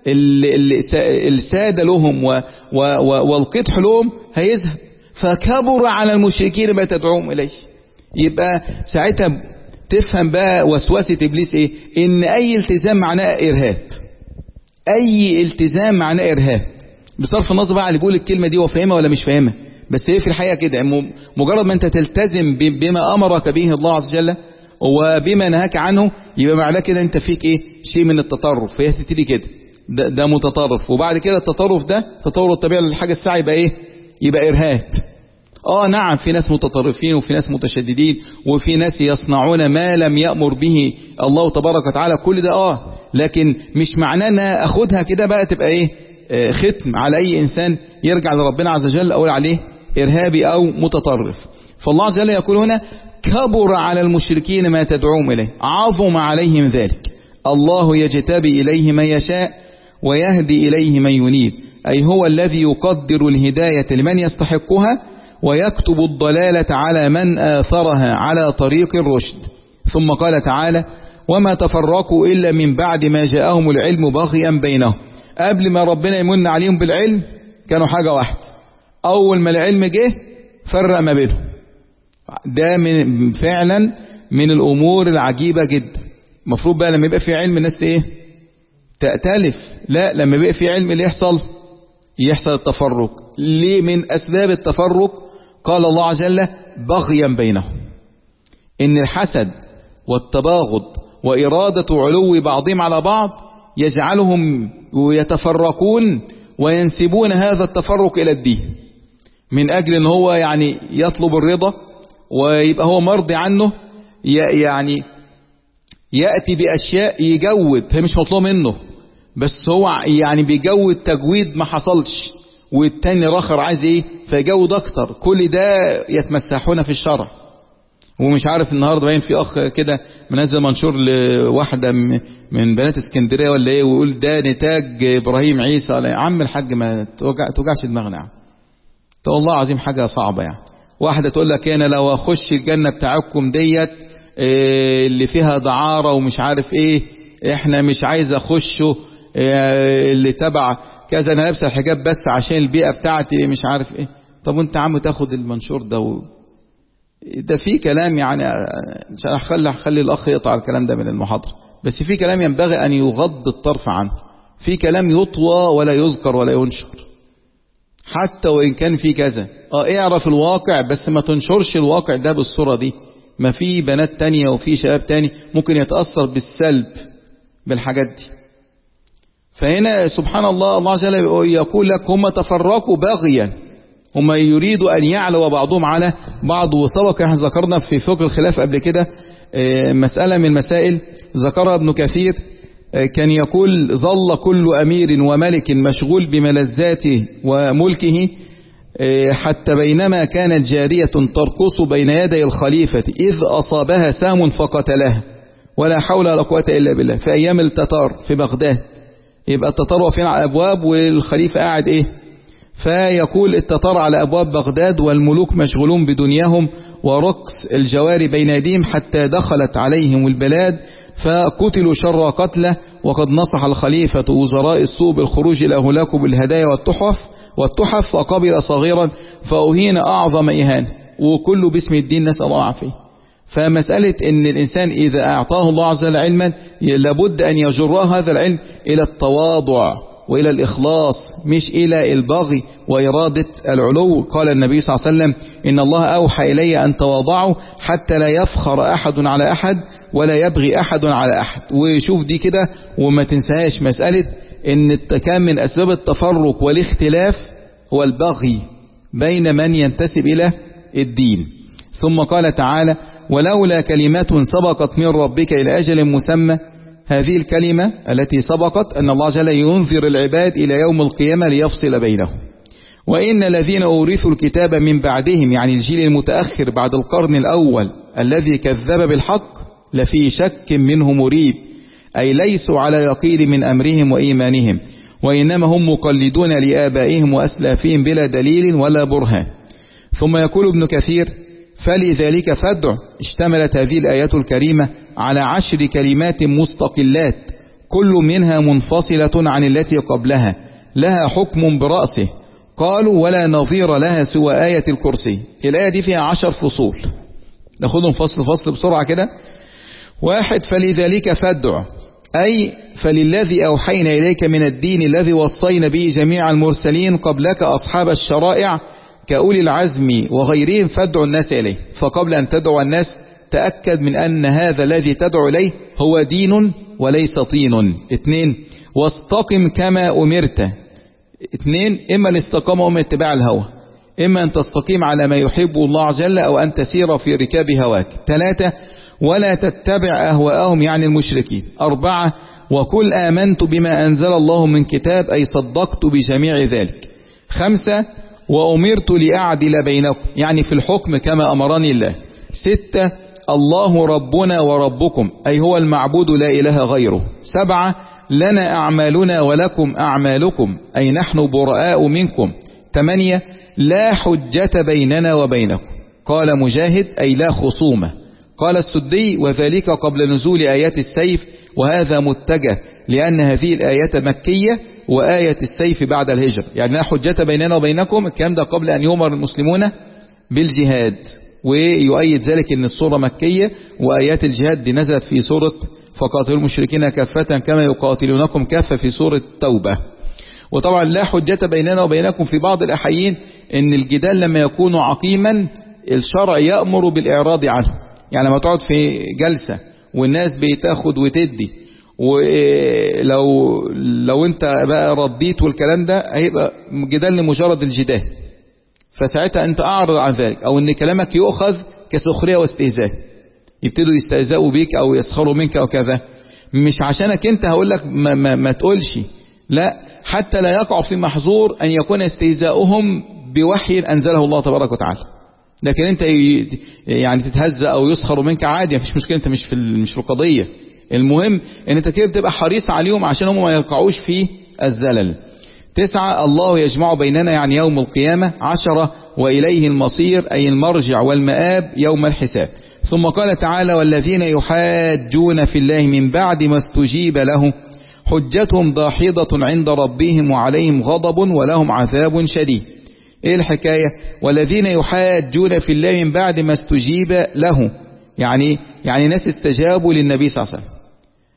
السادة لهم و و و والقدح لهم هيذهب. فكبر على المشركين ما تدعوهم إليه. يبقى ساعتها تفهم بقى وسوسة إبليس إيه، إن أي التزام معناه إرهاب، أي التزام معناه إرهاب، بصرف النظر بقى اللي بيقول الكلمة دي وفاهمها ولا مش فاهمها، بس هي في الحقيقة كده. مجرد ما أنت تلتزم بما أمرك به الله عز وجل وبما نهاك عنه، يبقى معناه كده أنت فيك إيه شيء من التطرف، فهي تبتدي كده ده, ده متطرف. وبعد كده التطرف ده تطور الطبيعي للحاجة الساعة يبقى ايه، يبقى ارهاب. اه نعم، في ناس متطرفين وفي ناس متشددين وفي ناس يصنعون ما لم يأمر به الله تبارك وتعالى، كل ده اه، لكن مش معناه ان اخدها كده بقى تبقى ايه آه ختم على اي انسان يرجع لربنا عز وجل اقول عليه ارهابي او متطرف. فالله عز وجل يقول هنا كبر على المشركين ما تدعوهم اليه، عظم عليهم ذلك. الله يجتبي اليه من يشاء ويهدي إليه من ينيب، أي هو الذي يقدر الهداية لمن يستحقها ويكتب الضلالة على من آثرها على طريق الرشد. ثم قال تعالى وما تفرقوا إلا من بعد ما جاءهم العلم بغيا بينهم. قبل ما ربنا يمن عليهم بالعلم كانوا حاجة واحدة، أول ما العلم جه فرق ما بينهم. ده من فعلا من الأمور العجيبة جدا. المفروض بقى لما يبقى في علم الناس ايه تأتلف. لا، لما يبقى في علم اللي يحصل يحصل التفرق. ليه؟ من أسباب التفرق قال الله عز وجل بغيا بينهم، إن الحسد والتباغض وإرادة علو بعضهم على بعض يجعلهم يتفرقون وينسبون هذا التفرق إلى الدين، من أجل أن هو يعني يطلب الرضا ويبقى هو مرضي عنه، يعني يأتي بأشياء يجود هي مش مطلوب منه، بس هو يعني بيجود تجويد ما حصلش، والتاني راخر عايز ايه فيجود اكتر. كل ده يتمسحون في الشرع. ومش عارف النهارده باين في اخ كده منزل منشور لواحده من بنات اسكندريه ولا ايه، ويقول ده نتاج ابراهيم عيسى. يا عم الحاج ما توجع توجعش دماغنا يعني. والله العظيم حاجه صعبه يعني. واحده تقول لك انا لو اخش الجنه بتاعكم ديت إيه اللي فيها دعاره ومش عارف ايه، احنا مش عايز اخشه إيه اللي تبع كذا، انا لابسه الحجاب بس عشان البيئه بتاعتي مش عارف ايه. طب وانت عم تاخد المنشور ده و... ده في كلام يعني مش هخلي خلي الاخ يقطع الكلام ده من المحاضره، بس في كلام ينبغي ان يغض الطرف عنه، في كلام يطوى ولا يذكر ولا ينشر حتى وان كان في كذا. اه اعرف الواقع بس ما تنشرش الواقع ده بالصوره دي. ما في بنات تانية وفي شباب تاني ممكن يتاثر بالسلب بالحاجات دي. فهنا سبحان الله الله عز وجل يقول لك هم تفرقوا باغيا، هم يريدوا أن يعلو بعضهم على بعض. وسبق احنا ذكرنا في فقه الخلاف قبل كده مسألة من المسائل ذكرها ابن كثير، كان يقول ظل كل أمير وملك مشغول بملذاته وملكه حتى بينما كانت جارية ترقص بين يدي الخليفة إذ أصابها سام فقتلها ولا حول ولا قوة إلا بالله في أيام التتار في بغداد. يبقى التتار واقفين على الأبواب والخليفة قاعد إيه، فيقول التتار على أبواب بغداد والملوك مشغولون بدنياهم ورقص الجواري بين يديهم حتى دخلت عليهم البلاد فقتلوا شر قتله. وقد نصح الخليفة وزراء السوء بالخروج إلى هلاك بالهدايا والتحف والتحف فقبل صغيرا فأهين أعظم إهانة، وكله باسم الدين نسأل الله العافية. فمسألة ان الانسان اذا اعطاه الله عز وجل علما لابد ان يجره هذا العلم الى التواضع والى الاخلاص مش الى البغي وارادة العلو. قال النبي صلى الله عليه وسلم ان الله اوحى الي ان تواضعوا حتى لا يفخر احد على احد ولا يبغي احد على احد. وشوف دي كده وما تنساهاش مسألة ان كان من اسباب التفرق والاختلاف هو البغي بين من ينتسب الى الدين. ثم قال تعالى ولولا كلمات سبقت من ربك إلى أجل مسمى. هذه الكلمة التي سبقت أن الله جل ينذر العباد إلى يوم القيامة ليفصل بينهم. وإن الذين أورثوا الكتاب من بعدهم يعني الجيل المتأخر بعد القرن الأول الذي كذب بالحق لفي شك منه مريب، أي ليسوا على يقين من أمرهم وإيمانهم وإنما هم مقلدون لآبائهم وأسلافهم بلا دليل ولا برهان. ثم يقول ابن كثير فلذلك فادع اشتملت هذه الآيات الكريمة على عشر كلمات مستقلات كل منها منفصلة عن التي قبلها لها حكم برأسه. قالوا ولا نظير لها سوى آية الكرسي. الآية دي فيها عشر فصول ناخدهم فصل فصل بسرعة كده. واحد فلذلك فادع أي فللذي أوحينا إليك من الدين الذي وصينا به جميع المرسلين قبلك أصحاب الشرائع كأولي العزم وغيرهم فادعوا الناس إليه. فقبل أن تدعو الناس تأكد من أن هذا الذي تدعو إليه هو دين وليس طين. اثنين واستقم كما أمرت. اثنين إما الاستقامة وما اتباع الهوى، إما أن تستقيم على ما يحب الله عز وجل أو أن تسير في ركاب هواك. ثلاثة ولا تتبع أهواءهم يعني المشركين. أربعة وقل آمنت بما أنزل الله من كتاب أي صدقت بجميع ذلك. خمسة وأمرت لأعدل بينكم يعني في الحكم كما أمرني الله. ستة الله ربنا وربكم أي هو المعبود لا إله غيره. سبعة لنا أعمالنا ولكم أعمالكم أي نحن براء منكم. ثمانية لا حجة بيننا وبينكم. قال مجاهد أي لا خصومة. قال السدي وذلك قبل نزول آيات السيف وهذا متجه لأن هذه الآيات مكية وآية السيف بعد الهجرة يعني لا حجة بيننا وبينكم. الكلام ده قبل أن يؤمر المسلمون بالجهاد، ويؤيد ذلك أن السورة مكية وآيات الجهاد دي نزلت في سورة فقاتلوا المشركين كافة كما يقاتلونكم كافة في سورة التوبة. وطبعا لا حجة بيننا وبينكم في بعض الأحيين ان الجدال لما يكون عقيما الشرع يأمر بالإعراض عنه. يعني لما تقعد في جلسة والناس بتاخد وتدي، ولو لو انت بقى رديت والكلام ده هيبقى جدال لمجرد الجدال، فساعتها انت اعرض عن ذلك، او ان كلامك يؤخذ كسخرية واستهزاء، يبتدوا يستهزئوا بيك او يسخروا منك او كذا. مش عشانك انت هقول لك ما, ما, ما تقولش، لا، حتى لا يقع في محظور ان يكون استهزاؤهم بوحي انزله الله تبارك وتعالى. لكن انت يعني تتهزأ او يسخروا منك عادي، مفيش مشكلة، انت مش في مش في القضية. المهم ان انت كده بتبقى حريص عليهم عشان هم ما يقعوش في الزلل. تسعة، الله يجمع بيننا يعني يوم القيامة. عشرة، وإليه المصير أي المرجع والمآب يوم الحساب. ثم قال تعالى والذين يحاجون في الله من بعد ما استجيب له حجتهم داحضة عند ربهم وعليهم غضب ولهم عذاب شديد. ايه الحكاية؟ والذين يحاجون في الله من بعد ما استجيب له، يعني يعني ناس استجابوا للنبي صلى الله عليه وسلم،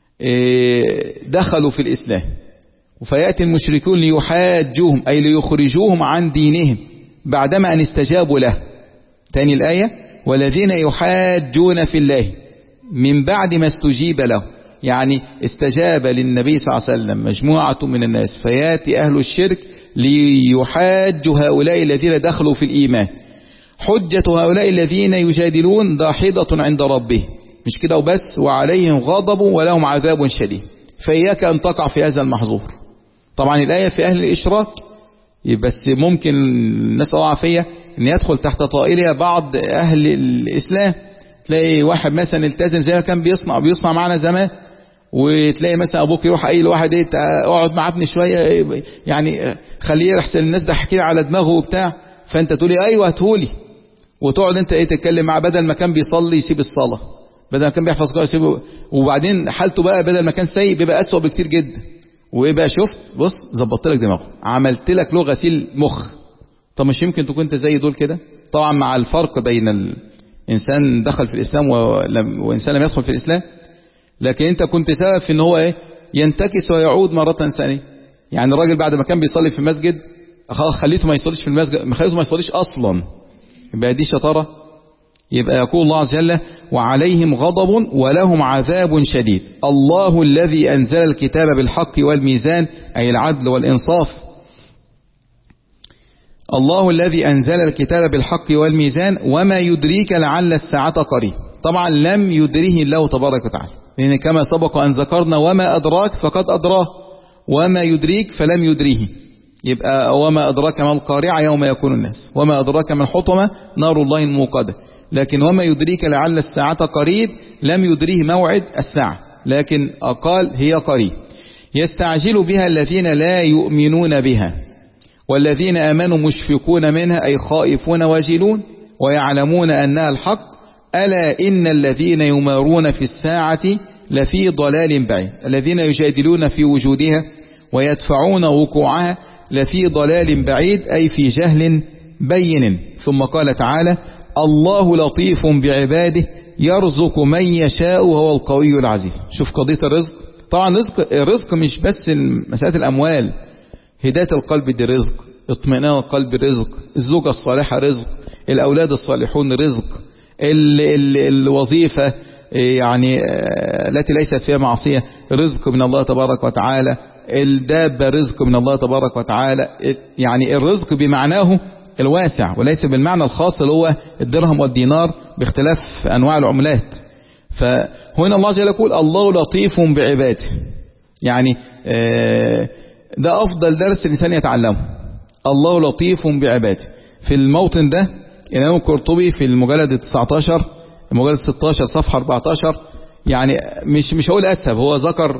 دخلوا في الإسلام، فيأتي المشركون ليحاجوهم أي ليخرجوهم عن دينهم بعدما أن استجابوا له. تاني الآية والذين يحاجون في الله من بعد ما استجيب له، يعني استجاب للنبي صلى الله عليه وسلم مجموعة من الناس، فيأتي أهل الشرك ليحاجوا هؤلاء الذين دخلوا في الإيمان. حجة هؤلاء الذين يجادلون داحضة عند ربه، مش كده وبس، وعليهم غضب ولهم عذاب شديد. فإياك أن تقع في هذا المحظور. طبعا الآية في أهل الإشراك، بس ممكن الناس العافية أن يدخل تحت طائلها بعض أهل الإسلام. تلاقي واحد مثلا التزم زي ما كان بيصنع بيصنع معنا زمان، وتلاقي مثلا أبوك يروح قايل لواحد ايه اقعد مع ابني شوية، يعني خليه يحسن الناس ده حكي على دماغه وبتاع، فأنت تقولي أيوه هاتهولي، وتقعد أنت ايه تتكلم معاه، بدل ما كان بيصلي يسيب الصلاة، بدل ما كان بيحفظ قرآن يسيبه، وبعدين حالته بقى بدل ما كان سيء بيبقى أسوأ بكتير جدا. وايه بقى؟ شفت؟ بص ظبطت لك دماغه، عملت لك له غسيل مخ. طب مش يمكن تكون انت زي دول كده؟ طبعا مع الفرق بين الانسان دخل في الاسلام وانسان لم يدخل في الاسلام، لكن انت كنت سبب في ان هو ايه ينتكس ويعود مرة ثانية. يعني الراجل بعد ما كان بيصلي في المسجد خليته ما يصليش في المسجد، ما خليته ما يصليش اصلا، يبقى دي شطارة. يبقى يقول الله عز وجل وعليهم غضب ولهم عذاب شديد. الله الذي أنزل الكتاب بالحق والميزان أي العدل والإنصاف. الله الذي أنزل الكتاب بالحق والميزان وما يدريك لعل الساعة قريب. طبعا لم يدريه الله تبارك وتعالى، لأن كما سبق أن ذكرنا وما أدراك فقد أدراه، وما يدريك فلم يدريه. يبقى وما أدراك ما القارعة يوم يكون الناس، وما أدراك ما الحطمة نار الله الموقدة. لكن وما يدريك لعل الساعة قريب لم يدريه موعد الساعة، لكن قال هي قريب. يستعجل بها الذين لا يؤمنون بها والذين آمنوا مشفقون منها أي خائفون واجلون ويعلمون أنها الحق. ألا إن الذين يمارون في الساعة لفي ضلال بعيد. الذين يجادلون في وجودها ويدفعون وقوعها لفي ضلال بعيد أي في جهل بين. ثم قال تعالى الله لطيف بعباده يرزق من يشاء وهو القوي العزيز. شوف قضية الرزق. طبعا رزق الرزق مش بس مسألة الأموال، هداية القلب دي رزق، اطمئنان القلب رزق، الزوجة الصالحة رزق، الأولاد الصالحون رزق، ال ال الوظيفة يعني التي ليست فيها معصية رزق من الله تبارك وتعالى، الدابة رزق من الله تبارك وتعالى. يعني الرزق بمعناه الواسع وليس بالمعنى الخاص اللي هو الدرهم والدينار باختلاف أنواع العملات. فهنا الله جل يقول الله لطيف بعباده، يعني ده أفضل درس الإنسان يتعلمه، الله لطيف بعباده. في الموطن ده الإمام القرطبي في المجلد تسعة عشر المجلد ستة عشر صفحة أربعة عشر، يعني مش مش هقول أسهب، هو ذكر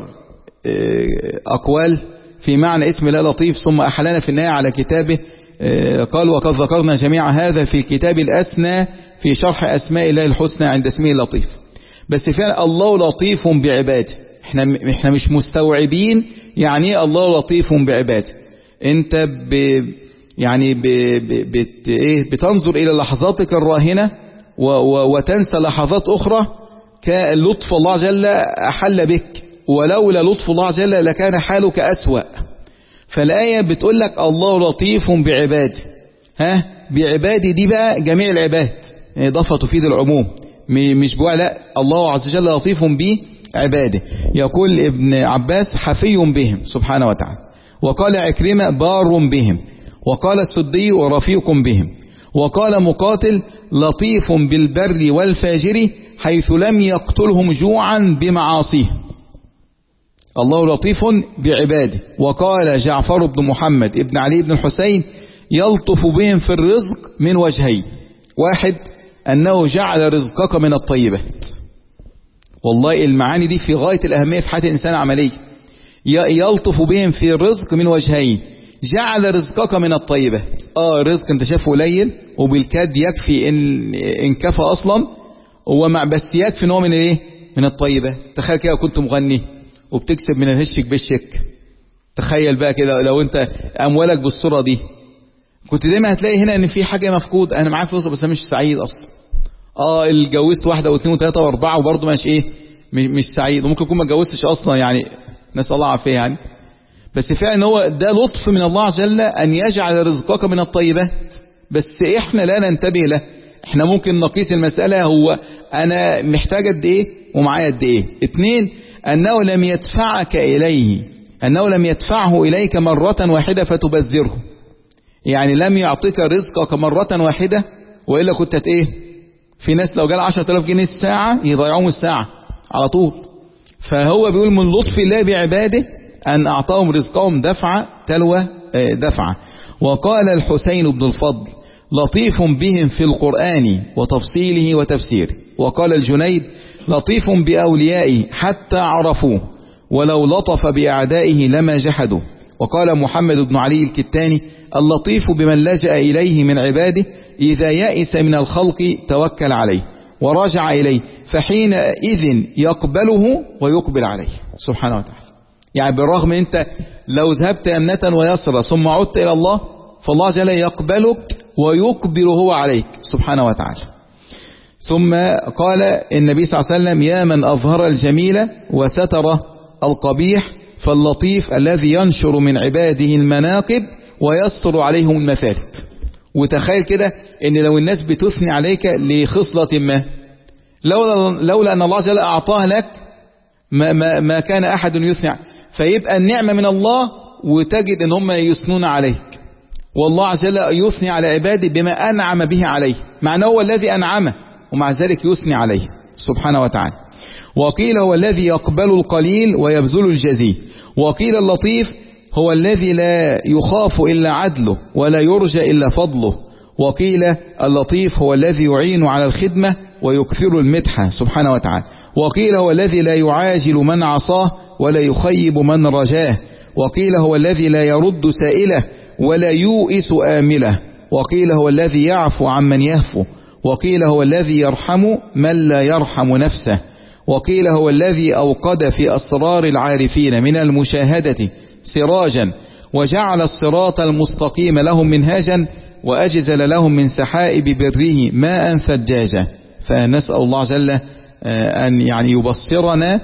أقوال في معنى اسم الله لطيف، ثم أحلنا في النهاية على كتابه قال وقد ذكرنا جميع هذا في كتاب الأسنى في شرح أسماء الله الحسنى عند اسمه اللطيف. بس فعلا الله لطيف بعباده، احنا احنا مش مستوعبين يعني ايه الله لطيف بعباده. انت ب يعني ب ب بت ايه بتنظر الى لحظاتك الراهنة و و وتنسى لحظات اخرى، كان لطف الله جل أحل بك، ولولا لطف الله جل لكان حالك أسوأ. فالآية بتقول لك الله لطيف بعباده، ها بعبادي دي بقى جميع العباد، إضافة تفيد العموم، مش بقى لا، الله عز وجل لطيف بعباده. يقول ابن عباس حفي بهم سبحانه وتعالى، وقال عكرمة بار بهم، وقال السدي ورفيق بهم، وقال مقاتل لطيف بالبر والفاجر حيث لم يقتلهم جوعا بمعاصيه. الله لطيف بعباده. وقال جعفر بن محمد ابن علي بن الحسين يلطف بهم في الرزق من وجهين: واحد أنه جعل رزقك من الطيبات. والله المعاني دي في غاية الأهمية في حياة الإنسان عملية. يلطف بهم في الرزق من وجهين: جعل رزقك من الطيبات. اه رزق انت شايفه قليل وبالكاد يكفي ان ان كفى اصلا، ومع بس يكفي ان هو من ايه؟ من الطيبات. تخيل كده كنت مغني وبتكسب من الهشك بالشك، تخيل بقى كده لو انت اموالك بالصورة دي، كنت دايما هتلاقي هنا ان في حاجة مفقود. انا معايا فلوس بس انا مش سعيد اصلا. اه اتجوزت واحدة واثنين وثلاثة واربعة وبرضه مش ايه، مش سعيد، وممكن يكون ما اتجوزتش اصلا، يعني نسأل الله عافية يعني. بس فعلا هو ده لطف من الله عز وجل ان يجعل رزقك من الطيبات، بس احنا لا ننتبه له. احنا ممكن نقيس المسألة هو انا محتاج قد ايه ومعايا قد ايه. اتنين انه لم يدفعك اليه، انه لم يدفعه اليك مرة واحدة فتبذره، يعني لم يعطيك رزقك مرة واحدة وإلا كنت هت ايه. في ناس لو جال عشرة آلاف جنيه الساعة يضيعوهم الساعة على طول. فهو بيقول من لطف الله بعباده أن أعطاهم رزقهم دفعة تلو دفعة. وقال الحسين بن الفضل لطيف بهم في القرآن وتفصيله وتفسيره. وقال الجنيد لطيف بأوليائه حتى عرفوه، ولو لطف بأعدائه لما جحدوا. وقال محمد بن علي الكتاني اللطيف بمن لجأ إليه من عباده إذا يئس من الخلق توكل عليه ورجع إليه، فحينئذ يقبله ويقبل عليه سبحانه وتعالى. يعني بالرغم انت لو ذهبت يمنة ويسرى ثم عدت إلى الله، فالله جل يقبلك ويقبل هو عليك سبحانه وتعالى. ثم قال النبي صلى الله عليه وسلم يا من أظهر الجميل وستر القبيح، فاللطيف الذي ينشر من عباده المناقب ويستر عليهم المثالب. وتخيل كده ان لو الناس بتثني عليك لخصلة ما، لولا, لولا ان الله جل اعطاه لك ما, ما, ما كان احد يثني، فيبقى النعمة من الله وتجد ان هم يثنون عليك. والله عز وجل يثني على عباده بما انعم به عليه، معناه هو الذي انعمه ومع ذلك يثني عليه سبحانه وتعالى. وقيل هو الذي يقبل القليل ويبذل الجزيل. وقيل اللطيف هو الذي لا يخاف إلا عدله ولا يرجى إلا فضله. وقيل اللطيف هو الذي يعين على الخدمة ويكثر المدح سبحانه وتعالى. وقيل هو الذي لا يعاجل من عصاه ولا يخيب من رجاه. وقيل هو الذي لا يرد سائله ولا يؤس آمله. وقيل هو الذي يعفو عمن يهفو. وقيل هو الذي يرحم من لا يرحم نفسه. وقيل هو الذي أوقد في أسرار العارفين من المشاهدة سراجا وجعل الصراط المستقيم لهم منهاجا وأجزل لهم من سحائب بره ماء ثجاجا. فنسأل الله جل أن يعني يبصرنا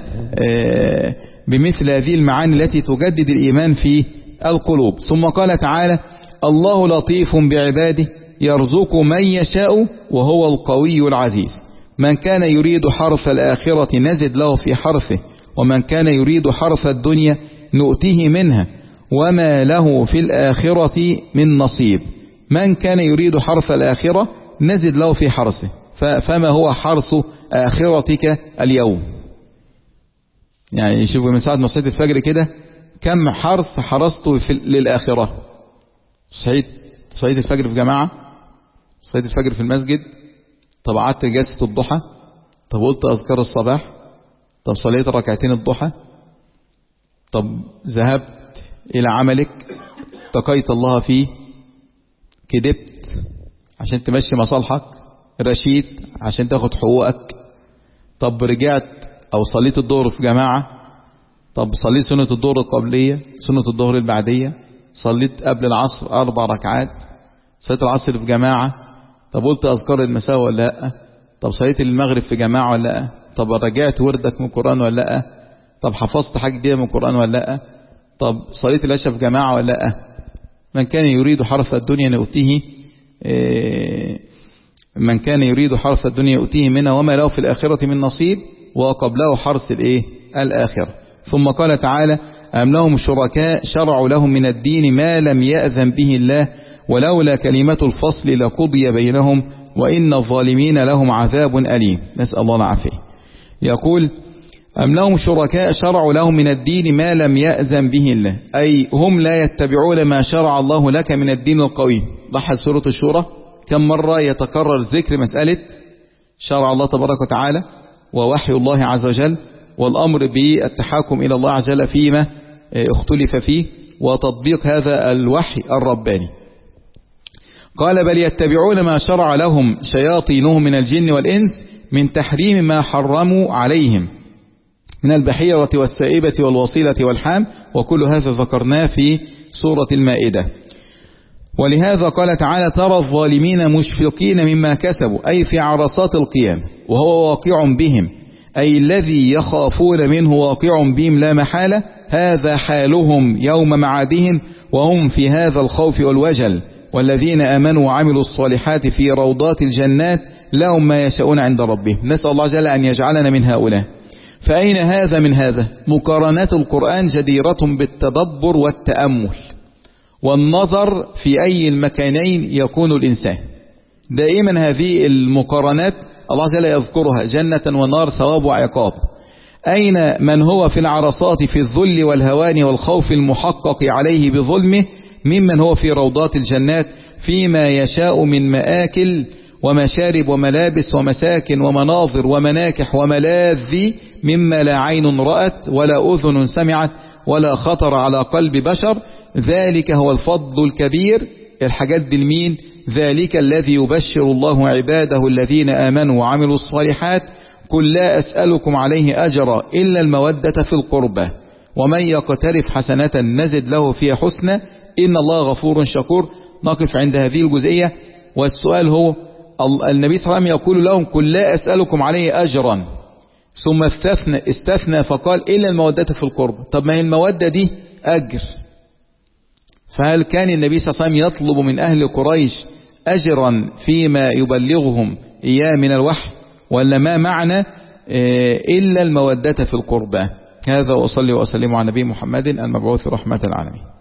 بمثل هذه المعاني التي تجدد الإيمان في القلوب. ثم قال تعالى الله لطيف بعباده يرزق من يشاء وهو القوي العزيز. من كان يريد حرث الآخرة نزد له في حرثه، ومن كان يريد حرث الدنيا نؤتيه منها وما له في الآخرة من نصيب. من كان يريد حرث الآخرة نزد له في حرثه. فما هو حرث آخرتك اليوم؟ يعني شوفوا من ساعة ما صحيت الفجر كده كم حرث حرثته للآخرة. صحيت صحيت الفجر في جماعة، صحيت الفجر في المسجد، طب قعدت جلسة الضحى، طب قلت أذكار الصباح، طب صليت ركعتين الضحى، طب ذهبت إلى عملك تقيت الله فيه، كدبت عشان تمشي مصالحك، رشيت عشان تاخد حقوقك، طب رجعت أو صليت الظهر في جماعة، طب صليت سنة الظهر القبلية، سنة الظهر البعدية، صليت قبل العصر أربع ركعات، صليت العصر في جماعة، طب قلت أذكار المساء ولا لا، طب صليت المغرب في جماعة ولا لا، طب رجعت وردك من القرآن ولا لا؟ طب حفظت حاجة جديدة من القرآن ولا لا؟ طب صليت العشاء في جماعة ولا لا؟ من كان يريد حرث الدنيا نؤتيه من كان يريد حرث الدنيا يؤتيه منها وما له في الآخرة من نصيب وقبله حرث الايه الآخرة. ثم قال تعالى أم لهم شركاء شرعوا لهم من الدين ما لم يأذن به الله ولولا كلمة الفصل لقضي بينهم وإن الظالمين لهم عذاب أليم. نسأل الله العافية. يقول أم لهم شركاء شرعوا لهم من الدين ما لم يأذن به الله، أي هم لا يتبعون ما شرع الله لك من الدين القويم. لاحظ سورة الشورى كم مرة يتكرر ذكر مسألة شرع الله تبارك وتعالى ووحي الله عز وجل والأمر بالتحاكم إلى الله عز وجل فيما اختلف فيه وتطبيق هذا الوحي الرباني. قال بل يتبعون ما شرع لهم شياطينهم من الجن والإنس من تحريم ما حرموا عليهم من البحيرة والسائبة والوصيلة والحام، وكل هذا ذكرناه في سورة المائدة. ولهذا قال تعالى ترى الظالمين مشفقين مما كسبوا، أي في عرصات القيامة وهو واقع بهم، أي الذي يخافون منه واقع بهم لا محالة، هذا حالهم يوم معادهم وهم في هذا الخوف والوجل. والذين آمنوا وعملوا الصالحات في روضات الجنات لهم ما يشاءون عند ربهم. نسأل الله جل أن يجعلنا من هؤلاء. فأين هذا من هذا؟ مقارنات القرآن جديرة بالتدبر والتأمل والنظر في أي المكانين يكون الإنسان. دائما هذه المقارنات الله جل يذكرها جنة ونار ثواب وعقاب. أين من هو في العرصات في الذل والهوان والخوف المحقق عليه بظلمه ممن هو في روضات الجنات فيما يشاء من مآكل ومشارب وملابس ومساكن ومناظر ومناكح وملاذ مما لا عين رأت ولا أذن سمعت ولا خطر على قلب بشر. ذلك هو الفضل الكبير. الحاجات دي لمين؟ ذلك الذي يبشر الله عباده الذين آمنوا وعملوا الصالحات قل لا أسألكم عليه أجرا إلا المودة في القربى ومن يقترف حسنة نزد له فيها حسنى إن الله غفور شكور. نقف عند هذه الجزئية. والسؤال هو النبي صلى الله عليه وسلم يقول لهم قل لا أسألكم عليه أجرا ثم استثنى, استثنى فقال إلا المودة في القربى. طب ما هي المودة دي أجر، فهل كان النبي صلى الله عليه وسلم يطلب من أهل قريش أجرا فيما يبلغهم إياه من الوحي ولا ما معنى إلا المودة في القربى؟ هذا وأصلي وأسلم على نبي محمد المبعوث رحمة العالمين.